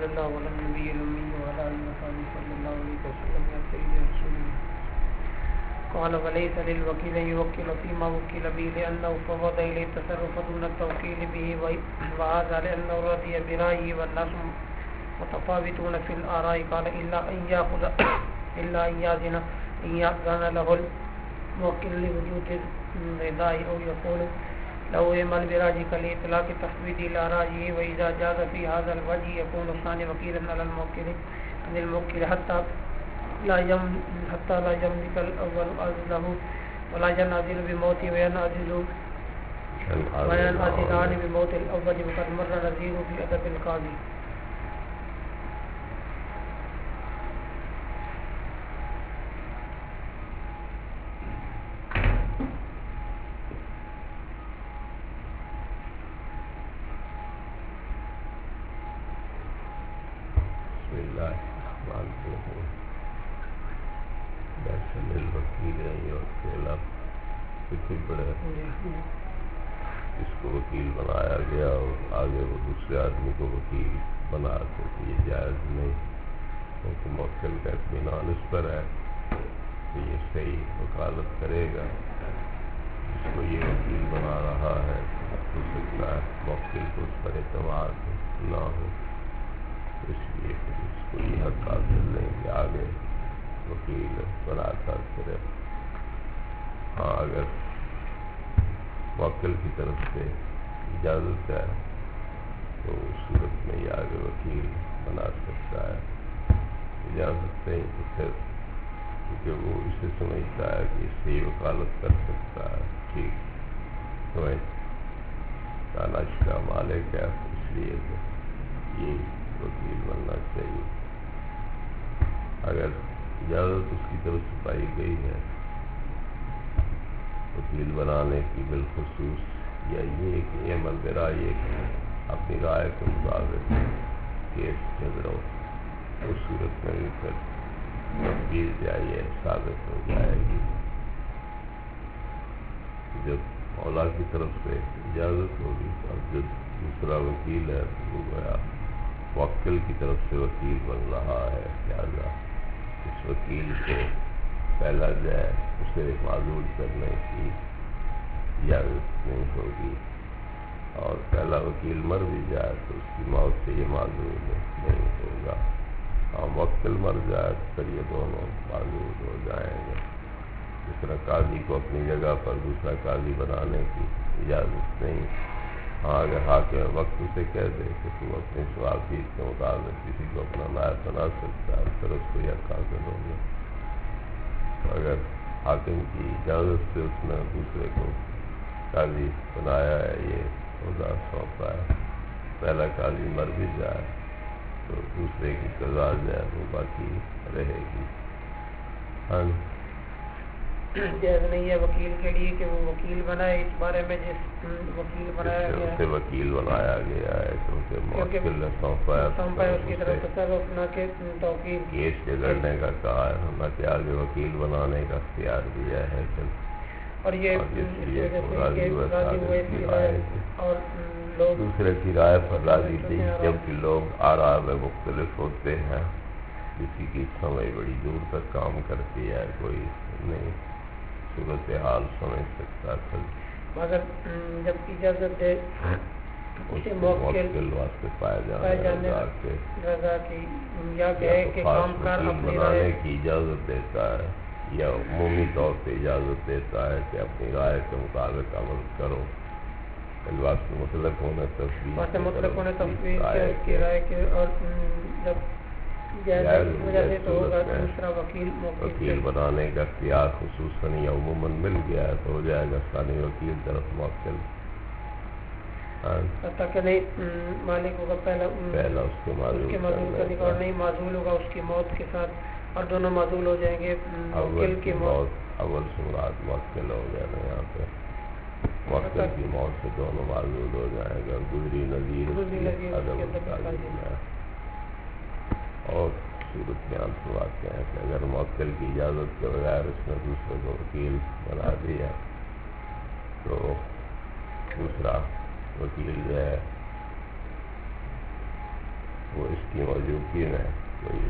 صلی اللہ علیہ نبی الأمی وعلى آلہ وصحبہ صلی اللہ علیہ وسلم یا سید رسول اللہ قال وليس للوكيل أن يوكل فيما وكل به لأنه فوض إليه التصرف دون التوكيل به وهذا لأنه رضي برأيه والناس متفاوتون في الآراء قال إلا أن يأذن له الموكل لوجود الرضا أو يقول لو اعمل براجك لإطلاق تفويض إلى رأيه وإذا جاز في هذا الوجه يكون الثاني وكيلا على الموكل حتى لا يملك الأول أذله ولا ينعزل بموته وينعزلان بموت الأول وقد مر نظيره في أدب القاضي. اس کو وکیل بنایا گیا اور آگے وہ دوسرے آدمی کو وکیل بنا کے یہ جائز نہیں، کیونکہ موکل کا اطمینان اس پر ہے کہ یہ صحیح وکالت کرے گا. جس کو یہ وکیل بنا رہا ہے ہو سکتا ہے موکل کو اس پر اعتماد نہ ہو، اس لیے اس کو یہ حق حاصل نہیں کہ آگے وکیل بنا کر کرے. ہاں اگر موکل کی طرف سے اجازت ہے تو اس صورت میں یہ آگے وکیل بنا سکتا ہے. اجازت نہیں تو پھر کیونکہ وہ اسے سمجھتا ہے کہ اس سے ہی وکالت کر سکتا ہے، ٹھیک تالاش کا مالک ہے، اس لیے یہ وکیل بننا چاہیے. اگر اجازت اس کی طرف سے پائی گئی ہے وکیل بنانے کی بالخصوص، یا یہ کہ عمل برائے اپنی رائے کے مطابق کیس جھگڑو، اس صورت میں بھی پھر تفویض جائے ثابت ہو جائے گی. جب مولا کی طرف سے اجازت ہوگی اور جو دوسرا وکیل ہے وہ گیا موکل کی طرف سے وکیل بن رہا ہے، لہٰذا اس وکیل کو پہلا جائے اسے معذول کرنے کی اجازت نہیں ہوگی، اور پہلا وکیل مر بھی جائے تو اس کی موت سے یہ معذول نہیں ہوگا. اور موکل مر جائے تو پھر یہ دونوں معذول ہو جائیں گے. جس طرح قاضی کو اپنی جگہ پر دوسرا قاضی بنانے کی اجازت نہیں. ہاں اگر حاکم وقت اسے کہہ دے کہ تو اپنی شوافیت کے مطابق کسی کو اپنا نائب بنا سکتا ہے، پھر اس کو یہ حاصل ہوگا. اگر حاکم کی اجازت سے اس نے دوسرے کو قاضی بنایا ہے، یہ عہدہ سونپا ہے، پہلا قاضی مر بھی جائے تو دوسرے کی قضا جو ہے وہ باقی رہے گی. جائز نہیں ہے وکیل کے لیے کہ وہ وکیل بنائے اس بارے میں جس وکیل بنایا گیا ہے، وکیل بنایا گیا ہے کیونکہ موکل نے سونپا ہے اس کی طرف تصرف نہ کہ توکیل کیس جگڑنے کا کہا ہے، نہ کہ آگے وکیل بنانے کا اختیار دیا ہے. اور یہ اور لوگ دوسرے کی رائے پر راضی نہیں، جبکہ لوگ آراء میں مختلف ہوتے ہیں. کسی کی سمجھ بڑی دور تک کام کرتی ہے، کوئی نہیں صورتحال سمجھ سکتا تھا. مگر جب اجازت دے اسے موکل واسطے پائے جانے رضا کی یا کہے کہ کام کر اپنی رائے کی اجازت دیتا ہے، یا عمومی طور پہ اجازت دیتا ہے کہ اپنی رائے کے مطابق عمل کرو. واسطے مطلق ہونے تفویض کی رائے کے، اور جب وکیل بنانے کا اختیار خصوصاً یا عموماً مل گیا ہے تو ہو جائے گا ثانی وکیل طرف موکل. تاکہ نہیں مالک ہوگا پہلا اس کے معذول کرنے کا، اور نہیں معذول ہوگا اس کی موت کے ساتھ، اور دونوں معذول ہو جائیں گے. موکل کی موت اول سے مراد موکل ہو گیا نا، یہاں پہ موکل کی موت سے دونوں معذول ہو جائیں گے. اور گزری نظیر اور صورت میں آپ کو آتے ہیں کہ اگر موکل کی اجازت کے بغیر اس نے دوسرے کو وکیل بنا دیا تو دوسرا وکیل جو ہے وہ اس کی موجودگی میں کوئی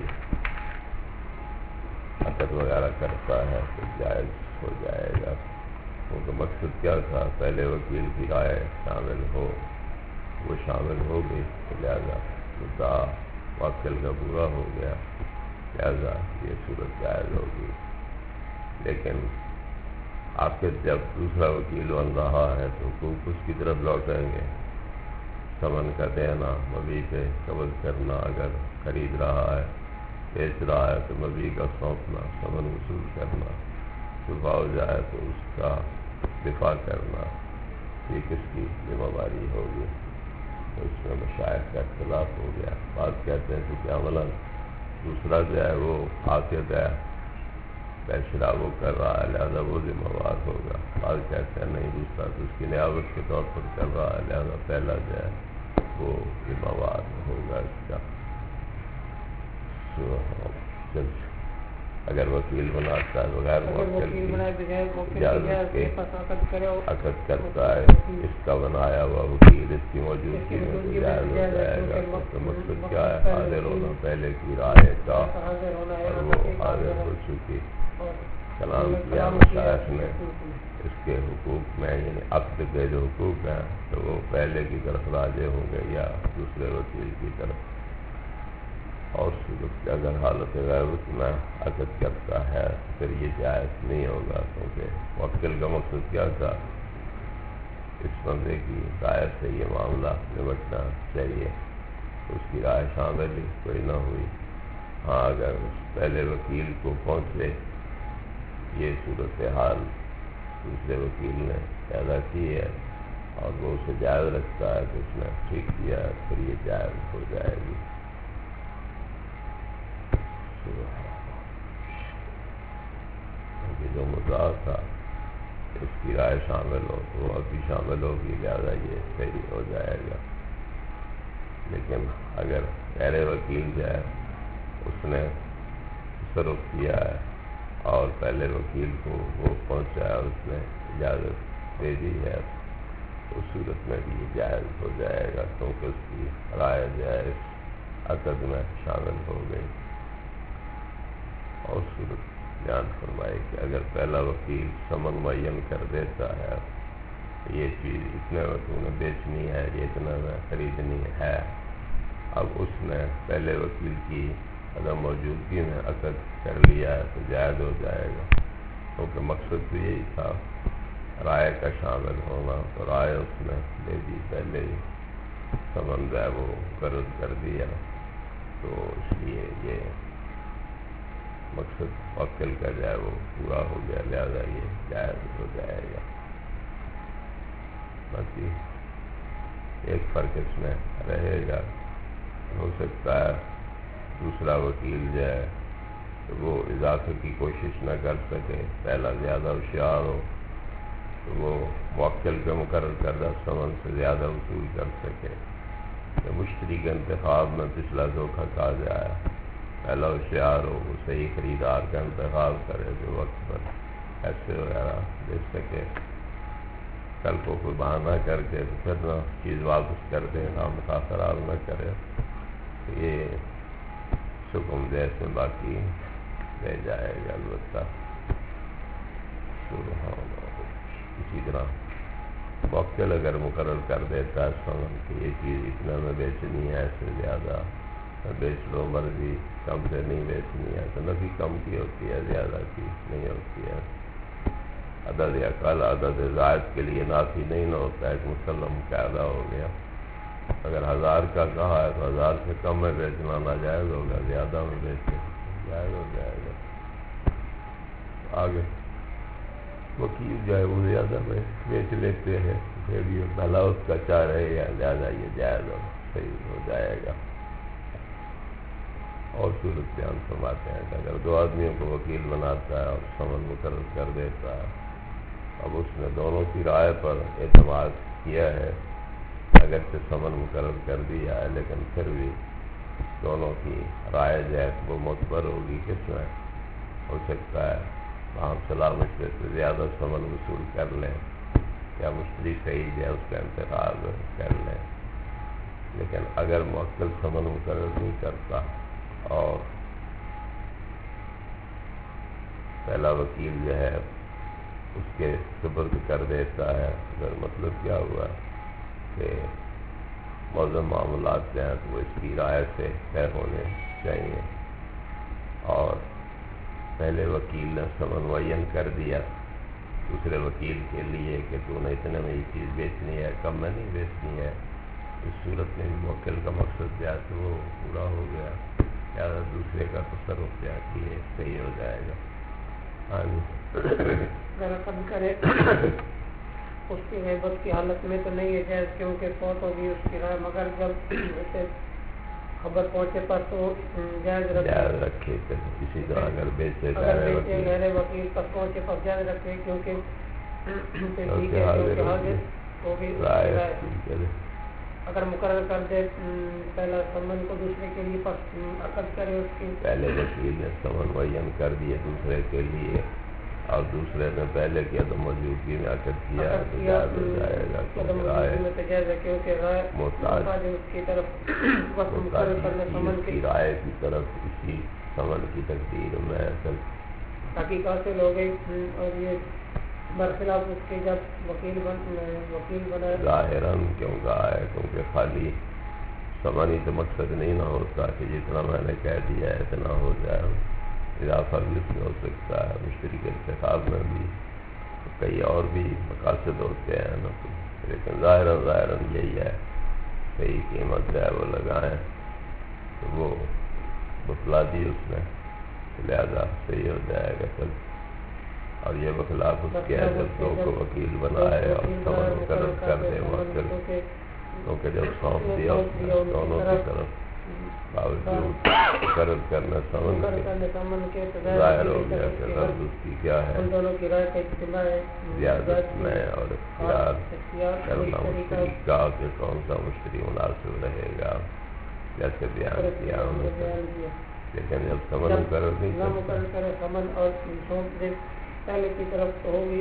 عقد وغیرہ کرتا ہے تو جائز ہو جائے گا، کیونکہ مقصد کیا تھا، پہلے وکیل کی رائے شامل ہو، وہ شامل ہو گئی تو لہٰذا مدعا موکل کا پورا ہو گیا، لہذا یہ صورت جائز ہوگی۔ لیکن عاقد جب دوسرا وکیل بن رہا ہے تو حقوق اس کی طرف لوٹیں گے، ثمن کا دینا، مبیع پہ قبض کرنا، اگر خرید رہا ہے بیچ رہا ہے تو مبیع کا سونپنا، ثمن وصول کرنا، شبہ ہو جائے تو اس کا دفاع کرنا، یہ کس کی ذمہ داری ہوگی؟ تو اس میں مشائخ کا اختلاف ہو گیا۔ بعض کہتے ہیں کہ عملاً دوسرا جو ہے وہ عاقد ہے، بے شرا وہ کر رہا ہے لہذا وہ ذمہ دار ہوگا، بعض کہتے ہیں نہیں، دوسرا تو اس کی نیابت کے طور پر کر رہا ہے لہذا پہلا جو ہے وہ ذمہ دار ہوگا اس کا۔ اگر وکیل بناتا ہے بغیر موکل کی عقد کرتا ہے، اس کا بنایا ہوا وکیل اس کی موجودگی میں تو جائز ہو جائے گا، تو مقصد کیا ہے، حاضر ہونا پہلے کی رائے کا، اور وہ حاضر ہو چکی۔ کلام کیا مشائخ نے اس کے حقوق میں، یعنی عقد کے جو حقوق ہیں تو وہ پہلے کی طرف راجع ہوں گے یا دوسرے وکیل کی طرف، اور صورت اگر حالت غیبت میں عقد کرتا ہے پھر یہ جائز نہیں ہوگا، کیونکہ موکل کا مقصد کیا تھا، اس بندے کی رائے سے یہ معاملہ نمٹنا چاہیے، تو اس کی رائے شامل ہی کوئی نہ ہوئی۔ ہاں اگر اس پہلے وکیل کو پہنچے یہ صورتحال دوسرے وکیل نے پیدا کی ہے اور وہ اسے جائز رکھتا ہے تو اس نے ٹھیک کیا ہے، پھر یہ جائز ہو جائے گی۔ جو مدعا تھا اس کی رائے شامل ہو تو وہ ابھی شامل ہوگی، لہٰذا یہ صحیح ہو جائے گا۔ لیکن اگر غیر وکیل جو ہے اس نے تصرف کیا ہے اور پہلے وکیل کو وہ پہنچا ہے، اس نے اجازت دے دی ہے، اس صورت میں بھی یہ جائز ہو جائے گا، کیونکہ اس کی رائے جو ہے اس عقد میں شامل ہو گئی۔ اور صورت بیان فرمائے کہ اگر پہلا وکیل ثمن معین کر دیتا ہے، یہ چیز اتنے میں تو نے بیچنی ہے، یہ اتنا میں خریدنی ہے، اب اس نے پہلے وکیل کی عدم موجودگی میں عقد کر لیا ہے تو جائز ہو جائے گا، کیونکہ مقصد تو یہی تھا رائے کا شامل ہونا، تو رائے اس نے دے دی، پہلے ہی ثمن جو ہے وہ قرض کر دیا، تو اس لیے یہ مقصد موکل کا جو ہے وہ پورا ہو گیا، لہذا یہ جائز ہو جائے گا۔ باقی ایک فرق اس میں رہے گا، ہو سکتا ہے دوسرا وکیل جو ہے وہ اضافے کی کوشش نہ کر سکے، پہلا زیادہ ہوشیار ہو تو وہ موکل کے مقرر کردہ ثمن سے زیادہ وصول کر سکے، یا مشتری کے انتخاب میں پچھلا دھوکہ کھا جائے، پہلا ہوشیار ہو وہ صحیح خریدار کا انتخاب کرے جو وقت پر پیسے وغیرہ دے سکے، کل کو کوئی بہانہ کر کے تو پھر نہ چیز واپس کر دے، نہ متاثرات نہ کرے، تو یہ حکم دیس میں باقی لے جائے گا البتہ۔ اسی طرح موکل اگر مقرر کر دیتا ہے ثمن کہ یہ چیز اتنا میں بیچنی ہے، اس سے زیادہ بیچ لو، مرضی کم سے نہیں بیچنی ہے، تو نفی کم کی ہوتی ہے، زیادہ کی نہیں ہوتی ہے۔ عدد یا کل عدد زائد کے لیے نافی نہیں نہ ہوتا ہے، ایک مسلم قاعدہ ہو گیا، اگر 1000 کا کہا ہے تو 1000 سے کم میں بیچنا ناجائز ہوگا، زیادہ میں بیچے جائز ہو جائے گا۔ آگے وکیل جو ہے وہ زیادہ میں بیچ لیتے ہیں، پھر بھی بھلا اس کا چاہ رہے یا زیادہ، یہ جائز اور صحیح ہو جائے گا۔ اور صورت بیان فرماتے ہیں کہ اگر دو آدمیوں کو وکیل بناتا ہے اور ثمن مقرر کر دیتا ہے، اب اس نے دونوں کی رائے پر اعتماد کیا ہے، اگرچہ ثمن مقرر کر دیا ہے لیکن پھر بھی دونوں کی رائے جو ہے وہ معتبر ہوگی، کس میں ہو سکتا ہے ہم صلاح مشورے سے زیادہ ثمن وصول کر لیں یا مشتری صحیح جو ہے اس کا انتخاب کر لیں، لیکن اگر موکل ثمن مقرر نہیں کرتا اور پہلا وکیل جو ہے اس کے سپرد کر دیتا ہے، اگر مطلب کیا ہوا کہ موزم معاملات جو ہیں تو وہ اس کی رائے سے طے ہونے چاہیے، اور پہلے وکیل نے ثمن معین کر دیا دوسرے وکیل کے لیے کہ تو نے اتنے میں یہ چیز بیچنی ہے، کم میں نہیں بیچنی ہے، اس صورت میں بھی موکل کا مقصد جو ہے تو وہ پورا ہو گیا، یا دوسرے کا تصرف جو ہے کہ یہ صحیح ہو جائے گا۔ ہاں جی، رقم کرے اس کی غیبت کی حالت میں تو نہیں ہے جائز، کیونکہ فوت ہوگی اس کی رائے، مگر جب اسے خبر پہنچے پر تو جائز رکھے کسی طرح اگر بیچے غیر وکیل پر پہنچے پر جائز رکھے، کیونکہ اگر مقرر کر دے پہلا ثمن کو دوسرے کے لیے عقد کرے، اس کی پہلے وکیل نے ثمن معین کر دیا دوسرے کے لیے اور دوسرے نے پہلے کیا تو موجودگی میں عقد کیا تو جائز ہو جائے گا، کیونکہ رائے محتاج اس کی طرف وقت مقرر کرنے ثمن کی رائے کی طرف اسی ثمن کی تقدیر میں تحقیق حاصل ہو گئی، اور یہ برخلاف اس کے جب وکیل بنا ظاہراً کیوں کہا ہے، کیونکہ خالی ثمن ہی تو مقصد نہیں نہ ہوتا کہ جتنا میں نے کہہ دیا ہے اتنا ہو جائے، اضافہ بھی اس میں ہو سکتا ہے، مشتری کے انتخاب میں بھی کئی اور بھی مقاصد ہوتے ہیں نا، لیکن ظاہراً یہی ہے صحیح قیمت جو ہے وہ لگائیں تو وہ بتلا دی اس نے، لہذا صحیح ہو جائے گا چل، اور یہ بخلاف اس کے ہے جب دو کو وکیل بنائے اور ثمن مقرر کر دے موکل، کیونکہ جب سونپ دیا اس نے دونوں کی طرف باوجود مقرر کرنا ثمن کے ظاہر ہو گیا کہ غرض اس کی کیا ہے زیادت میں اور اختیار کرنا مشتری کا کہ کون سا مشتری مناسب رہے گا، جیسے بیان کیا انہوں نے، لیکن جب ثمن مقرر نہیں کرے ثمن اور سونپ دے پہلے کی طرف تو ہوگی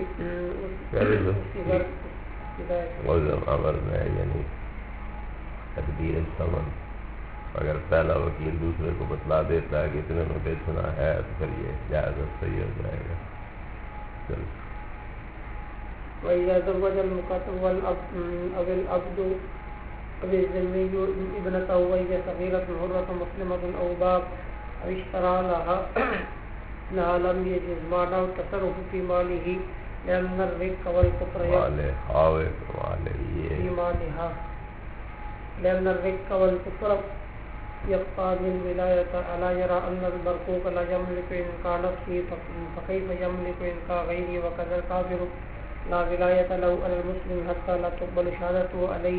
موزم عمل میں، یعنی تقدیر ثمن، اگر پہلا وکیل دوسرے کو بتلا دیتا ہے کہ اتنے میں بیچنا ہے تو پھر یہ جائز صحیح ہو جائے گا۔ چل وَإِذَا زَوَّجَ الْمُكَاتَبُ أَوِ الْعَبْدُ أَوِ الذِّمِّيُّ ابْنَتَهُ وَهِيَ صَغِيرَةٌ حُرَّةٌ مُسْلِمَةٌ أَوْ باعَ أَوْ اشْتَرَىٰ لَهَا لَمْ يَجِزْ مَعْنَهُ التَّصَرُّفُ فِي مَالِهِ لِأَنَّ الرِّقَّ وَالْكُفْرَ يقتضي الولاية، ألا يرى أن المرقوق لا يملك إمكا نفسه فكيف يملك إمكا غيره، وكذا الكافر لا ولاية له على المسلم حتى لا تقبل شهادته عليه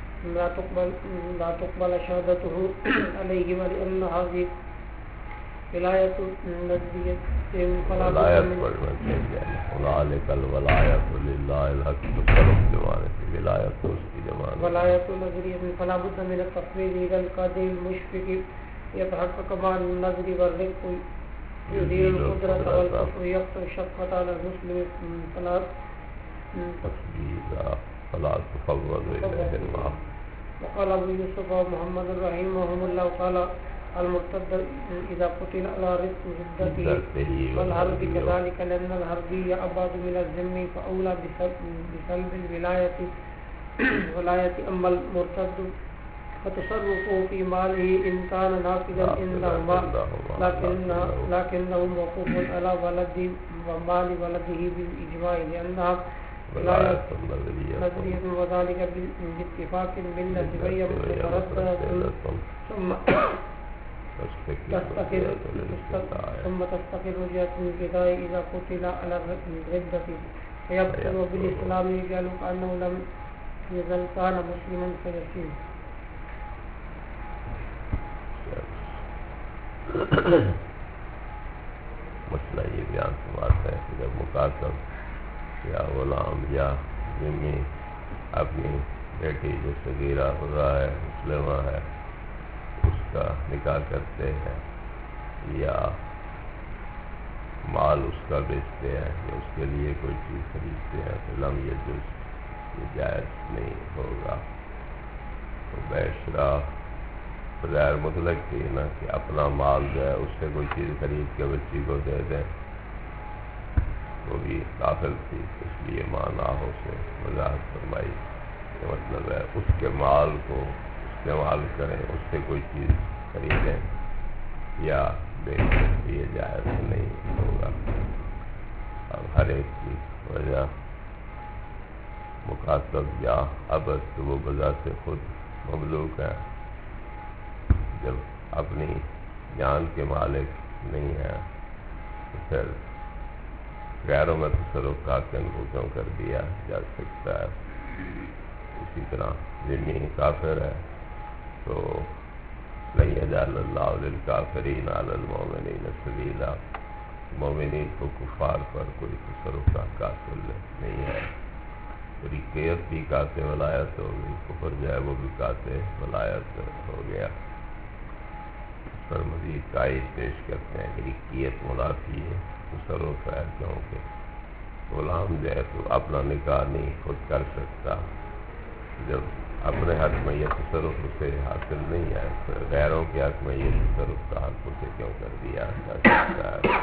ولأن هذه ولاية نسبية فلا ولایت پڑھنا چاہیے، ولالک الولایت للہ الحق تصرف جمانے کی ولایت تو اس کی جمانے ولایت نظریہ فلا بد من التفویض إلى القاضي المشفق يتحقق مع النظر والرق يزيل القدرة والكفر يقتل الشفقة على المسلم فلا تفوض إليه المعاف۔ وقال ابو يوسف ومحمد رحمهم الله قال المرتد إذا قتل على رزق جدته والحرب كذلك، لأن الحربي أبعد من الذم فأولى بسلب الولاية أما المرتد فتصرفه في ماله إن كان نافذا عندهما لكنه موقوف على ولد ومال ولده بالإجماع، لأنها ولاية نظرية وذلك باتفاق بالنسبية مترددة ثم تستقر جهة الجزاء إذا قتل على الردة فيبطل بالإسلام يجعل كأنه لم يزل كان مسلما فيسير۔ مسئلہ یہ بیان سماعت ہے کہ جب مکاتب یا غلام یا ذمہ اپنی بیٹی جو صغیرہ خدا ہے مسلمہ ہے اس کا نکاح کرتے ہیں یا مال اس کا بیچتے ہیں یا اس کے لیے کوئی چیز خریدتے ہیں تو لم یہ جائز نہیں ہوگا، تو بے شرا بغیر مطلق کی نا کہ اپنا مال جو ہے اس سے کوئی چیز خرید کے بچی کو دے دیں، وہ بھی کافر تھی، اس لیے معنی سے وضاحت فرمائی کہ مطلب ہے اس کے مال کو استعمال کریں، اس سے کوئی چیز خریدیں یا بیچیں، یہ جائز نہیں ہوگا۔ اب ہر ایک کی وجہ مخاطب یا عبد تو وہ بذات خود مملوک ہے، جب اپنی جان کے مالک نہیں ہے تو پھر غیروں میں تصرف کافر کو کیوں کر دیا جا سکتا ہے۔ اسی طرح ذمہ کافر ہے تو لن یجعل اللہ للکافرین علی المؤمنین سبیلا، مومنین کو کفار پر کوئی تصرف کا قاصل نہیں ہے۔ ریکیت بھی قاطع ولایت ہو گئی، کفر جو ہے وہ بھی قاطع ولایت ہو گیا۔ اس پر مزید قائد پیش کرتے ہیں کہ ریکیت منافی ہے تصرف ہے، کیونکہ غلام جو ہے تو اپنا نکاح نہیں خود کر سکتا، جب اپنے حق میں یہ تصرف اسے حاصل نہیں ہے پھر غیروں کے حق میں یہ تصرف کا حق اسے کیوں کر دیا جا سکتا ہے۔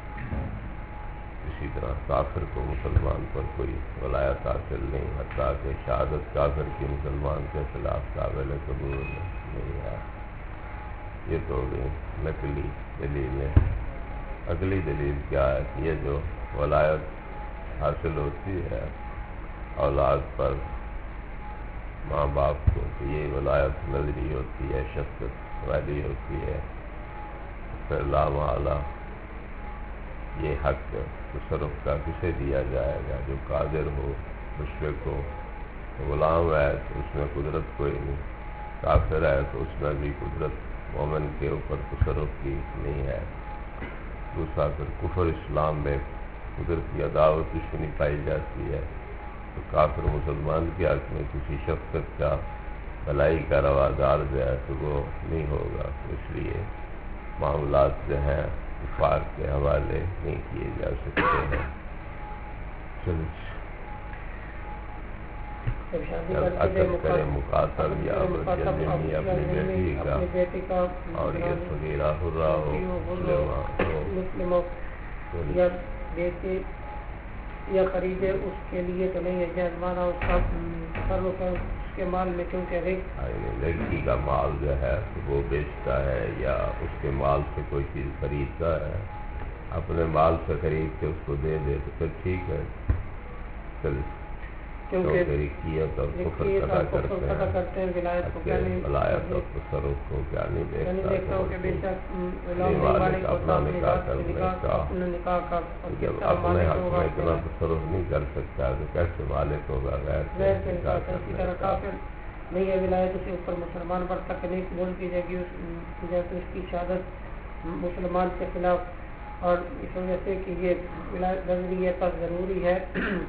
اسی طرح کافر کو مسلمان پر کوئی ولایت حاصل نہیں، حتیٰ کہ شہادت کافر کی مسلمان کے خلاف قابل قبول نہیں ہے۔ یہ تو ہو گئی نقلی دلیلیں۔ اگلی دلیل کیا ہے کہ یہ جو ولایت حاصل ہوتی ہے اولاد پر ماں باپ کو، کہ یہ ولایت نظری ہوتی ہے، شفقت والی ہوتی ہے، پھر لا محالہ یہ حق تصرف کا کسے دیا جائے گا؟ جو قادر ہو، مشفق ہو۔ غلام ہے تو اس میں قدرت کوئی نہیں، کافر ہے تو اس میں بھی قدرت مومن کے اوپر تصرف کی نہیں ہے۔ دوسرا پھر کفر اسلام میں قدرتی عداوت دشمنی پائی جاتی ہے تو کافر مسلمان کے حق میں کسی شفقت کا بھلائی کا روادار جو ہے تو وہ نہیں ہوگا، اس لیے معاملات جو ہیں کفار کے حوالے نہیں کیے جا سکتے ہیں۔ اگر کرے مخاطب یا ذمہ اپنی بیٹی کا اور یہ صغیرہ حرہ ہو، مسلم ہو یا بیچے یا خریدے اس کے لیے تو نہیں ہے جائز، مانا اس کا تصرف ہے اس کے مال میں، کیونکہ لڑکی کا مال جو ہے وہ بیچتا ہے یا اس کے مال سے کوئی چیز خریدتا ہے، اپنے مال سے خرید کے اس کو دے دے تو پھر ٹھیک ہے، کیونکہ ریکیت اور کفر ادا کرتے ہیں، ولایت اور تصرف کو کیا نہیں دیکھتا اپنا نکاح کرنے کا، جب اپنے حق میں اتنا تصرف نہیں کر سکتا تو کیسے مالک ہوگا غیر نکاح کرنے کا؟ نہیں ہے ولایت اسے اوپر مسلمان پر تکلیف قبول کی جائے گی جیسے اس کی شہادت مسلمان کے خلاف، اور اس وجہ سے کہ یہ ولایت نظری ہے پر ضروری ہے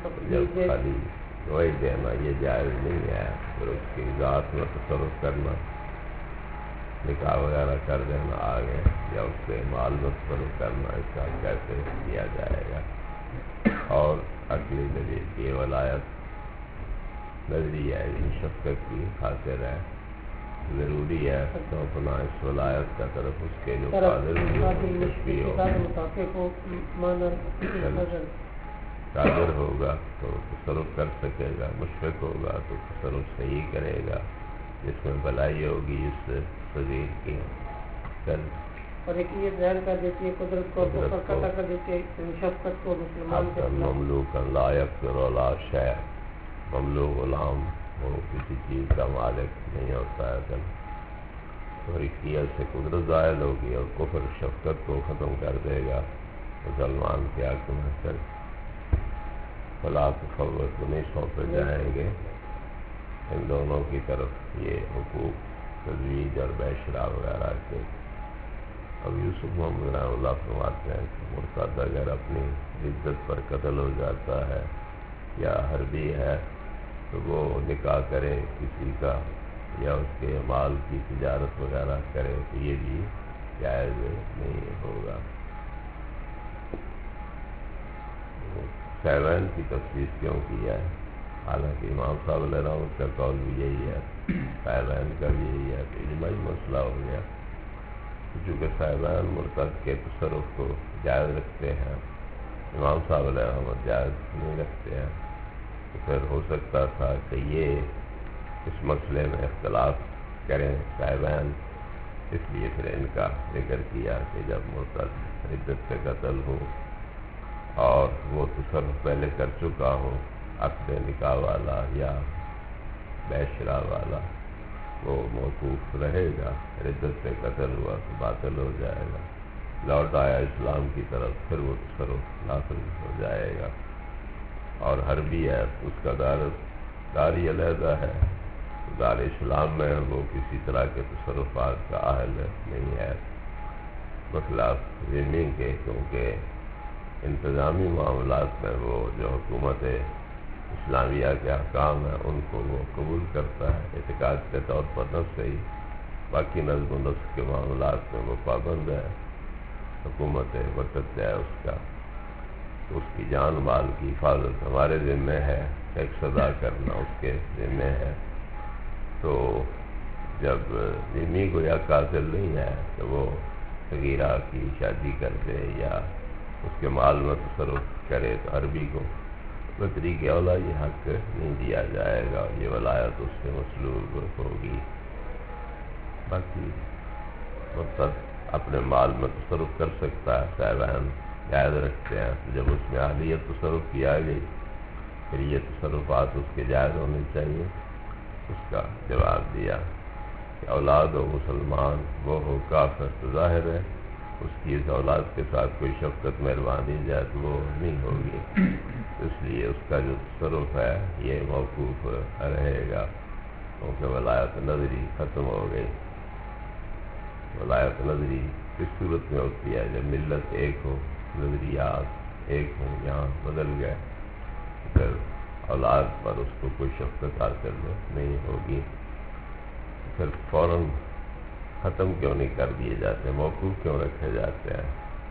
وہی دینا یہ جائز نہیں ہے، پھر اس کی ذات میں تصرف کرنا، نکاح وغیرہ کر دینا آگے یا اس کے مال میں تصرف کرنا، اس کا کیسے کیا جائے گا؟ اور اگلی دلیل یہ ولایت نظری ہے، ان شفقت کی خاطر ہے، ضروری ہے تو اپنا اس ولایت کا طرف اس کے جو قادر قادر ہوگا تو تصرف کر سکے گا، مشفق ہوگا تو تصرف صحیح کرے گا، جس میں بھلائی ہوگی اس صغیر کی اور ایک یہ ظاہر کر دیتی ہے قدرت کو قطع کر دیتی ہے شفقت کو مسلمان کے مملوک لا یقدر ولا شیء، مملوک غلام وہ کسی چیز کا مالک نہیں ہوتا ہے، تو ریکیت سے قدرت ظاہر ہوگی اور کفر شفقت کو ختم کر دے گا مسلمان کے حق میں، پھر فلا تفوت نہیں سونپے جائیں گے ان دونوں کی طرف یہ حقوق تزویج اور بیشرا وغیرہ کے۔ اب یوسف محمد رحمہ اللہ فرماتے ہیں کہ مرتد اگر اپنی عزت پر قتل ہو جاتا ہے یا حربی ہے تو وہ نکاح کرے کسی کا یا اس کے مال کی تجارت وغیرہ کرے تو یہ بھی جائز نہیں ہوگا۔ سیوین کی تفصیل کیوں کیا ہے؟ حالانکہ امام صاحب علیہ رحمۃ کا قول بھی یہی ہے، صاحبین کا بھی یہی ہے، تو اجماعی مسئلہ ہو گیا۔ چونکہ صاحبین مرتد کے تصرف کو جائز رکھتے ہیں، امام صاحب علیہ رحمۃ جائز نہیں رکھتے ہیں، تو پھر ہو سکتا تھا کہ یہ اس مسئلے میں اختلاف کریں صاحبین، اس لیے پھر ان کا ذکر کیا کہ جب مرتد ردت سے قتل ہو اور وہ تصرف پہلے کر چکا ہو، عقد نکاح والا یا بیع شراء والا، وہ موقوف رہے گا، ردت سے قتل ہوا تو باطل ہو جائے گا، لوٹ آیا اسلام کی طرف پھر وہ تصرف نافذ ہو جائے گا۔ اور حربی ہے، اس کا داری علیحدہ ہے، دار اسلام میں وہ کسی طرح کے تصرفات کا اہل نہیں ہے، بخلاف ذمہ کے، کیونکہ انتظامی معاملات میں وہ جو حکومت اسلامیہ کے احکام ہیں ان کو وہ قبول کرتا ہے، اعتقاد کے طور پر نہ صحیح، باقی نظم و نسق کے معاملات میں وہ پابند ہے، حکومت وقت ہے اس کا، تو اس کی جان مال کی حفاظت ہمارے ذمہ ہے، ٹیکس ادا کرنا اس کے ذمہ ہے۔ تو جب ذمہ کو یا قاتل نہیں ہے تو وہ صغیرہ کی شادی کر دے یا اس کے مال میں تصرف کرے تو عربی کو بطری کے اولا یہ حق نہیں دیا جائے گا، یہ ولایت اس سے مسلوب ہوگی۔ باقی مرتد اپنے مال میں تصرف کر سکتا ہے، صاحبان جائز رکھتے ہیں، جب اس میں اہلیت تصرف کی آ گئی پھر یہ تصرفات اس کے جائز ہونے چاہیے۔ اس کا جواب دیا کہ اولاد ہو مسلمان، وہ ہو کافر، تو ظاہر ہے اس کی اس اولاد کے ساتھ کوئی شفقت مہربانی جائے تو وہ نہیں ہوگی، اس لیے اس کا جو تصرف ہے یہ موقوف رہے گا، کیونکہ ولایت نظری ختم ہو گئی۔ ولایت نظری کس صورت میں ہوتی ہے؟ جب ملت ایک ہو، نظریات ایک ہوں، یہاں بدل گئے، پھر اولاد پر اس کو کوئی شفقت حاصل نہیں ہوگی، پھر فوراً ختم کیوں نہیں کر دیے جاتے، موقوف کیوں رکھے جاتے ہیں؟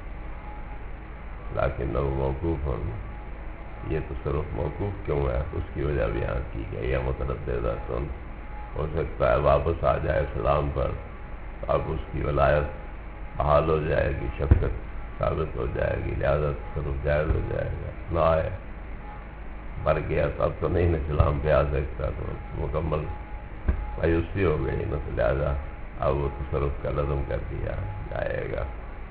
لیکن نہ موقوف ہوں، یہ تصرف موقوف کیوں ہے اس کی وجہ بیان کی گئی ہے۔ مترددہ تن ہو سکتا ہے واپس آ جائے اسلام پر، اب اس کی ولایت بحال ہو جائے گی، شفقت ثابت ہو جائے گی، لہذا تصرف جائز ہو جائے گا، نہ آئے مر گیا تو اب تو نہیں اسلام پہ آ سکتا، تو مکمل مایوسی ہو گئی نا، تو لہذا اب وہ تصرف کا لازم کر دیا جائے گا۔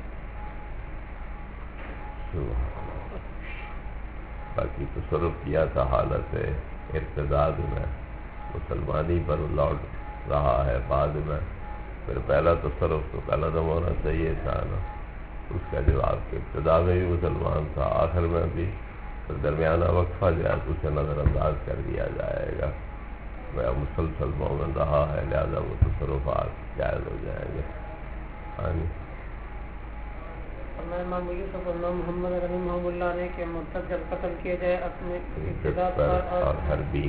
باقی تصرف کیا تھا حالت ارتداد میں، مسلمانی پر لوٹ رہا ہے بعد میں، پھر پہلا تصرف تو پہلا دم ہونا چاہیے تھا نا، اس کا جواب کہ ابتدا میں بھی مسلمان تھا، آخر میں بھی، پھر درمیانہ وقفہ جو ہے اسے نظر انداز کر دیا جائے گا، وہ مسلسل مومن رہا ہے، لہذا وہ تصرفات جائز ہو جائیں گے۔ امام یوسف اور امام محمد رحمہ اللہ نے کہ مرتد جب قتل کیا جائے اپنے ابتدا پر اور حربی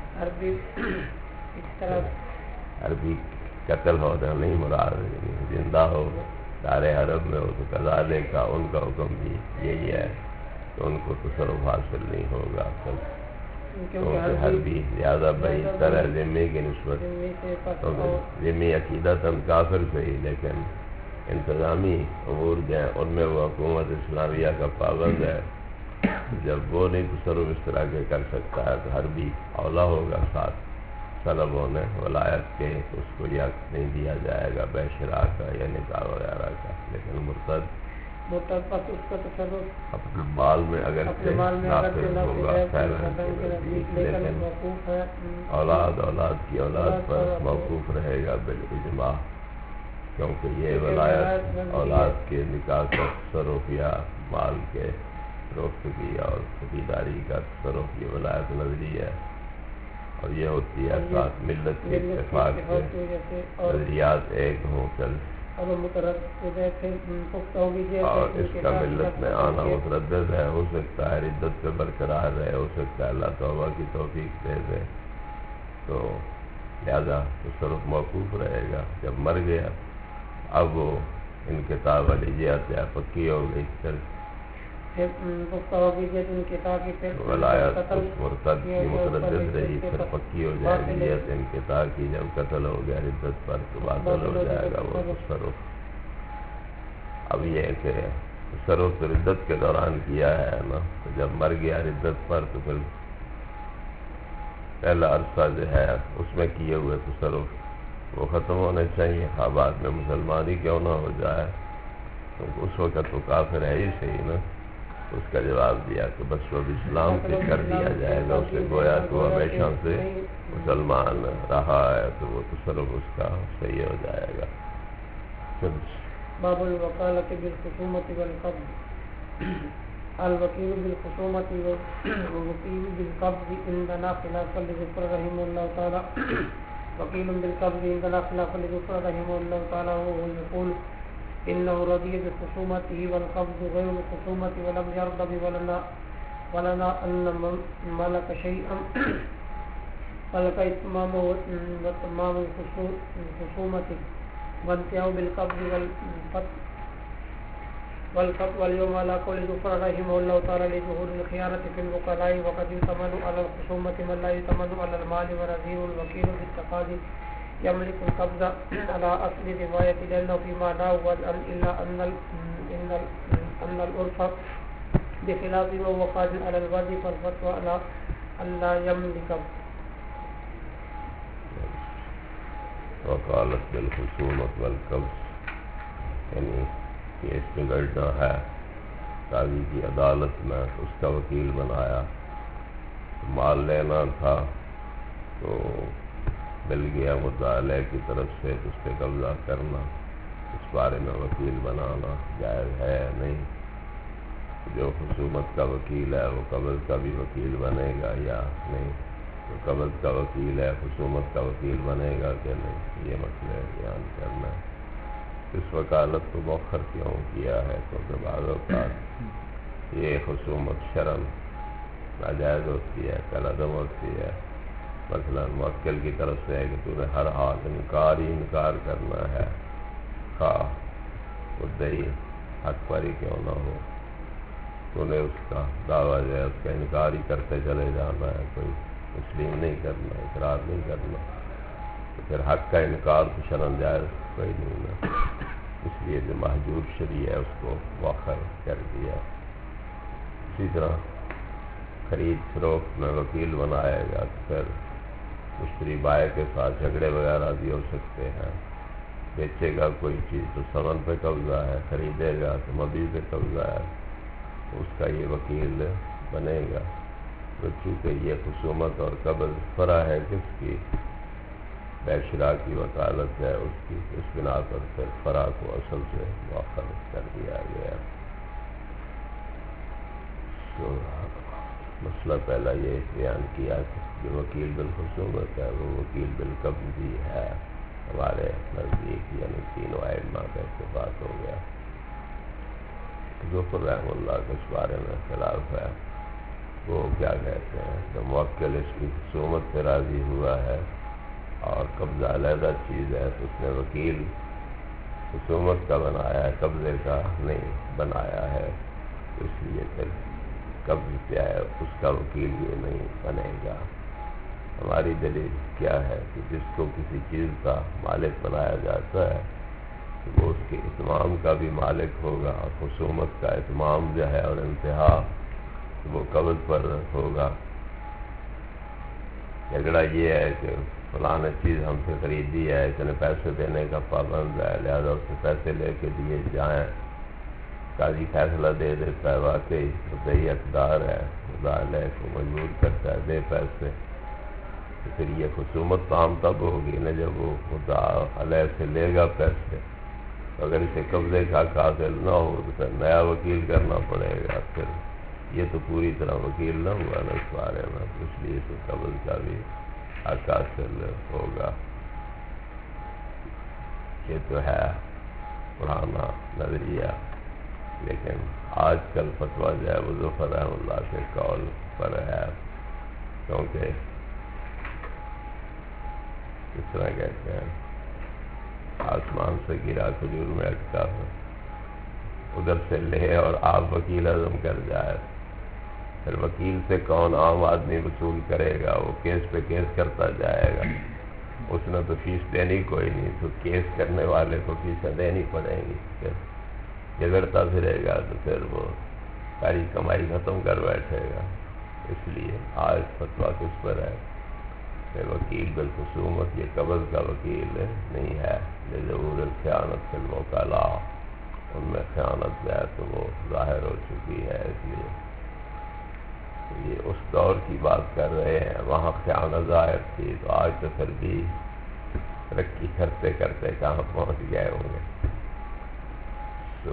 اس طرح عربی قتل ہونا نہیں مراد، زندہ ہو دار حرب میں ہو تو قضالے کا ان کا حکم بھی یہی ہے کہ ان کو تصرف حاصل نہیں ہوگا، کیونکہ حربی زیادہ بہتر ہے ذمے کی نسبت، ذمے عقیدتاً کافر صحیح لیکن انتظامی امور جو ہیں ان میں وہ حکومت اسلامیہ کا پابند ہے، جب وہ نہیں تصرف اس طرح کے کر سکتا ہے تو حربی اولا ہوگا ساتھ طلب ہونے ولایت کے، تو اس کو یہ حق نہیں دیا جائے گا بیع شراء کا یا نکاح وغیرہ کا، لیکن مرتد پس اس کا تصرف اپنے مال میں اگر نافذ ہوگا لیکن اولاد کی اولاد پر موقوف رہے گا بالاجماع، کیونکہ یہ ولایت اولاد کے نکاح کا تصرف یا مال کے فروخت کی اور خریداری کا تصرف یہ ولایت نظری ہے، اور یہ ہوتی ہے ساتھ ملت کے اتفاق سے، نظریات ایک ہوں چل، اور اس کا ملت میں آنا متردد ہے، ہو سکتا ہے ردت پہ برقرار رہے، ہو سکتا ہے اللہ توبہ کی توفیق دے دے، تو لہذا تصرف موقوف رہے گا۔ جب مر گیا اب وہ انکتاب والی جہت ہے، پکی ہو گئی، ولایت اس مرتد کی متردد رہی پھر پکی ہو جائے گی، یہ انقطاع کی جب قتل ہو گیا ردت پر تو باطل ہو جائے گا وہ تصرف۔ اب یہ ہے کہ تصرف تو ردت کے دوران کیا ہے نا، تو جب مر گیا ردت پر تو پھر پہلا عرصہ جو ہے اس میں کیے ہوئے تصرف وہ ختم ہونے چاہیے، بعد میں مسلمان ہی کیوں نہ ہو جائے، کیونکہ اس وقت تو کافر ہے ہی صحیح نا۔ اس کا جواب دیا کہ بس وہ اسلام سے کر دیا جائے گا، اسے گویا تو ہمیشہ سے مسلمان رہا ہے تو وہ تصرف اس کا صحیح ہو جائے گا۔ باب الوکالۃ بالخصومۃ والقبض الوکیل بالخصومۃ والوکیل بالقبض عندنا خلاف لذکر رحمہ اللہ تعالی وکیل بالقبض عندنا خلاف لذکر رحمہ اللہ تعالی وهو يقول إنه رضي بخصومته والقبض غير الخصومة ولم يرضى ولنا أن ملك شيئا ملك إتمامه وتمام الخصومة وانتهاء بالقبض والقبض واليوم على قول ذكر رحمه الله تعالى لظهور الخيانة في الوكلاء وقد يؤتمن على الخصومة من لا يؤتمن على المال ونظير الوكيل بالتقاضي يملك القبض على أصل رواية لأنه في معناه إلا أن العرف بخلاف وهو قادر على الوضع فالفتوى على ألا يملك وکالت بالخصومت والقبض یعنی کیس میں لڑنا ہے، قاضی کی عدالت میں اس کا وکیل بنایا، مال لینا تھا تو مل گیا مدعا علیہ کی طرف سے اس پہ قبضہ کرنا، اس بارے میں وکیل بنانا جائز ہے یا نہیں؟ جو خصومت کا وکیل ہے وہ قبض کا بھی وکیل بنے گا یا نہیں؟ جو قبض کا وکیل ہے خصومت کا وکیل بنے گا کہ نہیں؟ یہ مسئلہ بیان کرنا ہے۔ اس وکالت کو مؤخر کیوں کیا ہے؟ کیونکہ بعض اوقات یہ خصومت شرعاً ناجائز ہوتی ہے، کالعدم ہوتی ہے۔ مثلا موکل کی طرف سے ہے کہ تو نے ہر حال انکار کرنا ہے، خواہ مدعی حق پر ہی کیوں نہ ہو، تو نے اس کا دعویٰ جو ہے اس کا انکار ہی کرتے چلے جانا ہے، کوئی تسلیم نہیں کرنا، اقرار نہیں کرنا، تو پھر حق کا انکار تو شرعاً جائز کوئی نہیں نا۔ اس لیے جو محجور شرعی ہے اس کو مؤخر کر دیا۔ اسی طرح خرید فروخت میں وکیل بنائے گا تو پھر مشتری بائع کے ساتھ جھگڑے وغیرہ بھی ہو سکتے ہیں، بیچے گا کوئی چیز تو ثمن پہ قبضہ ہے، خریدے گا تو مبیع پہ قبضہ ہے، تو اس کا یہ وکیل بنے گا۔ تو چونکہ یہ خصومت اور قبض فرع ہے کس کی؟ بے شراء کی وکالت ہے اس کی، اس بنا پر پھر فرع کو اصل سے مؤخر کر دیا گیا۔ تو مسئلہ پہلا یہ بیان کیا کہ جو وکیل بالخصومت ہے وہ وکیل بالقبض بھی ہے ہمارے نزدیک، یعنی تینوں ائمہ کا اتفاق ہو گیا۔ ظفر رحمہ اللہ کے اس بارے میں خلاف ہے، وہ کیا کہتے ہیں کہ موکل اس کی خصومت پہ راضی ہوا ہے اور قبضہ علیحدہ چیز ہے تو اس نے وکیل خصومت کا بنایا ہے، قبضے کا نہیں بنایا ہے، تو اس لیے پھر قبض کیا ہے اس کا وکیل یہ نہیں بنے گا۔ ہماری دلیل کیا ہے کہ جس کو کسی چیز کا مالک بنایا جاتا ہے تو وہ اس کے اتمام کا بھی مالک ہوگا، اور خصومت کا اتمام جو ہے اور انتہا وہ قبض پر ہوگا۔ جھگڑا یہ ہے کہ فلاں چیز ہم سے خریدی ہے، اتنے پیسے دینے کا پابند ہے، لہذا اس سے پیسے لے کے دیے جائیں، قاضی فیصلہ دے دیتا ہے واقعی مدعی حقدار ہے، مدعا علیہ کو مجبور کرتا ہے دے پیسے، تو پھر یہ خصومت عام تب ہوگی نا جب وہ مدعا علیہ سے لے گا پیسے، تو اگر اسے قبضے کا حق حاصل نہ ہو تو پھر نیا وکیل کرنا پڑے گا، پھر یہ تو پوری طرح وکیل نہ ہوا نا اس بارے میں، اس لیے اسے قبض کا بھی حق حاصل ہوگا۔ یہ تو ہے پرانا نظریہ، لیکن آج کل فتویٰ جو ہے وہ ظفر رحمہ اللہ کے قول پر ہے، کیونکہ کس طرح کہتے ہیں آسمان سے گرا کھجور میں اٹکا ہے، ادھر سے لے اور آپ وکیل اعظم کر جائے، پھر وکیل سے کون عام آدمی وصول کرے گا؟ وہ کیس پہ کیس کرتا جائے گا، اس نے تو فیس دینی کوئی نہیں، تو کیس کرنے والے کو فیسیں دینی پڑیں گی، پھر جگڑتا پھرے گا تو پھر وہ ساری کمائی ختم کر بیٹھے گا۔ اس لیے آج فتویٰ کس پر ہے کہ وکیل بالخصومت یہ قبض کا وکیل نہیں ہے، لظہور الخیانت فی الوکلاء، ان میں خیانت جو ہے تو وہ ظاہر ہو چکی ہے۔ اس لیے یہ اس دور کی بات کر رہے ہیں، وہاں خیانت ظاہر تھی، تو آج تو پھر بھی ترقی کرتے کرتے کہاں پہنچ گئے ہوں گے۔ تو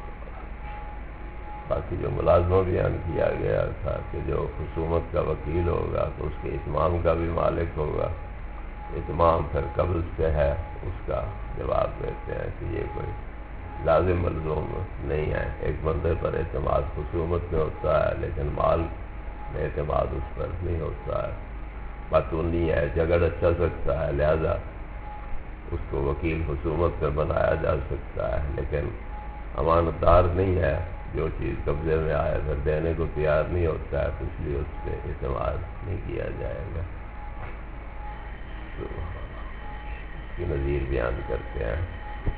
باقی جو ملازمہ بیان کیا گیا تھا کہ جو خصومت کا وکیل ہوگا تو اس کے اتمام کا بھی مالک ہوگا، اتمام پھر قبض سے ہے، اس کا جواب دیتے ہیں کہ یہ کوئی لازم ملزوم نہیں ہے۔ ایک بندے پر اعتماد خصومت میں ہوتا ہے لیکن مال میں اعتماد اس پر نہیں ہوتا ہے، باتونی ہے، جگڑ چل سکتا ہے، لہذا اس کو وکیل خصومت میں بنایا جا سکتا ہے، لیکن امانت دار نہیں ہے، جو چیز قبضے میں آئے پھر دینے کو تیار نہیں ہوتا ہے، تو اس لیے اس پہ اعتماد نہیں کیا جائے گا۔ تو اس کی نظیر بیان کرتے ہیں،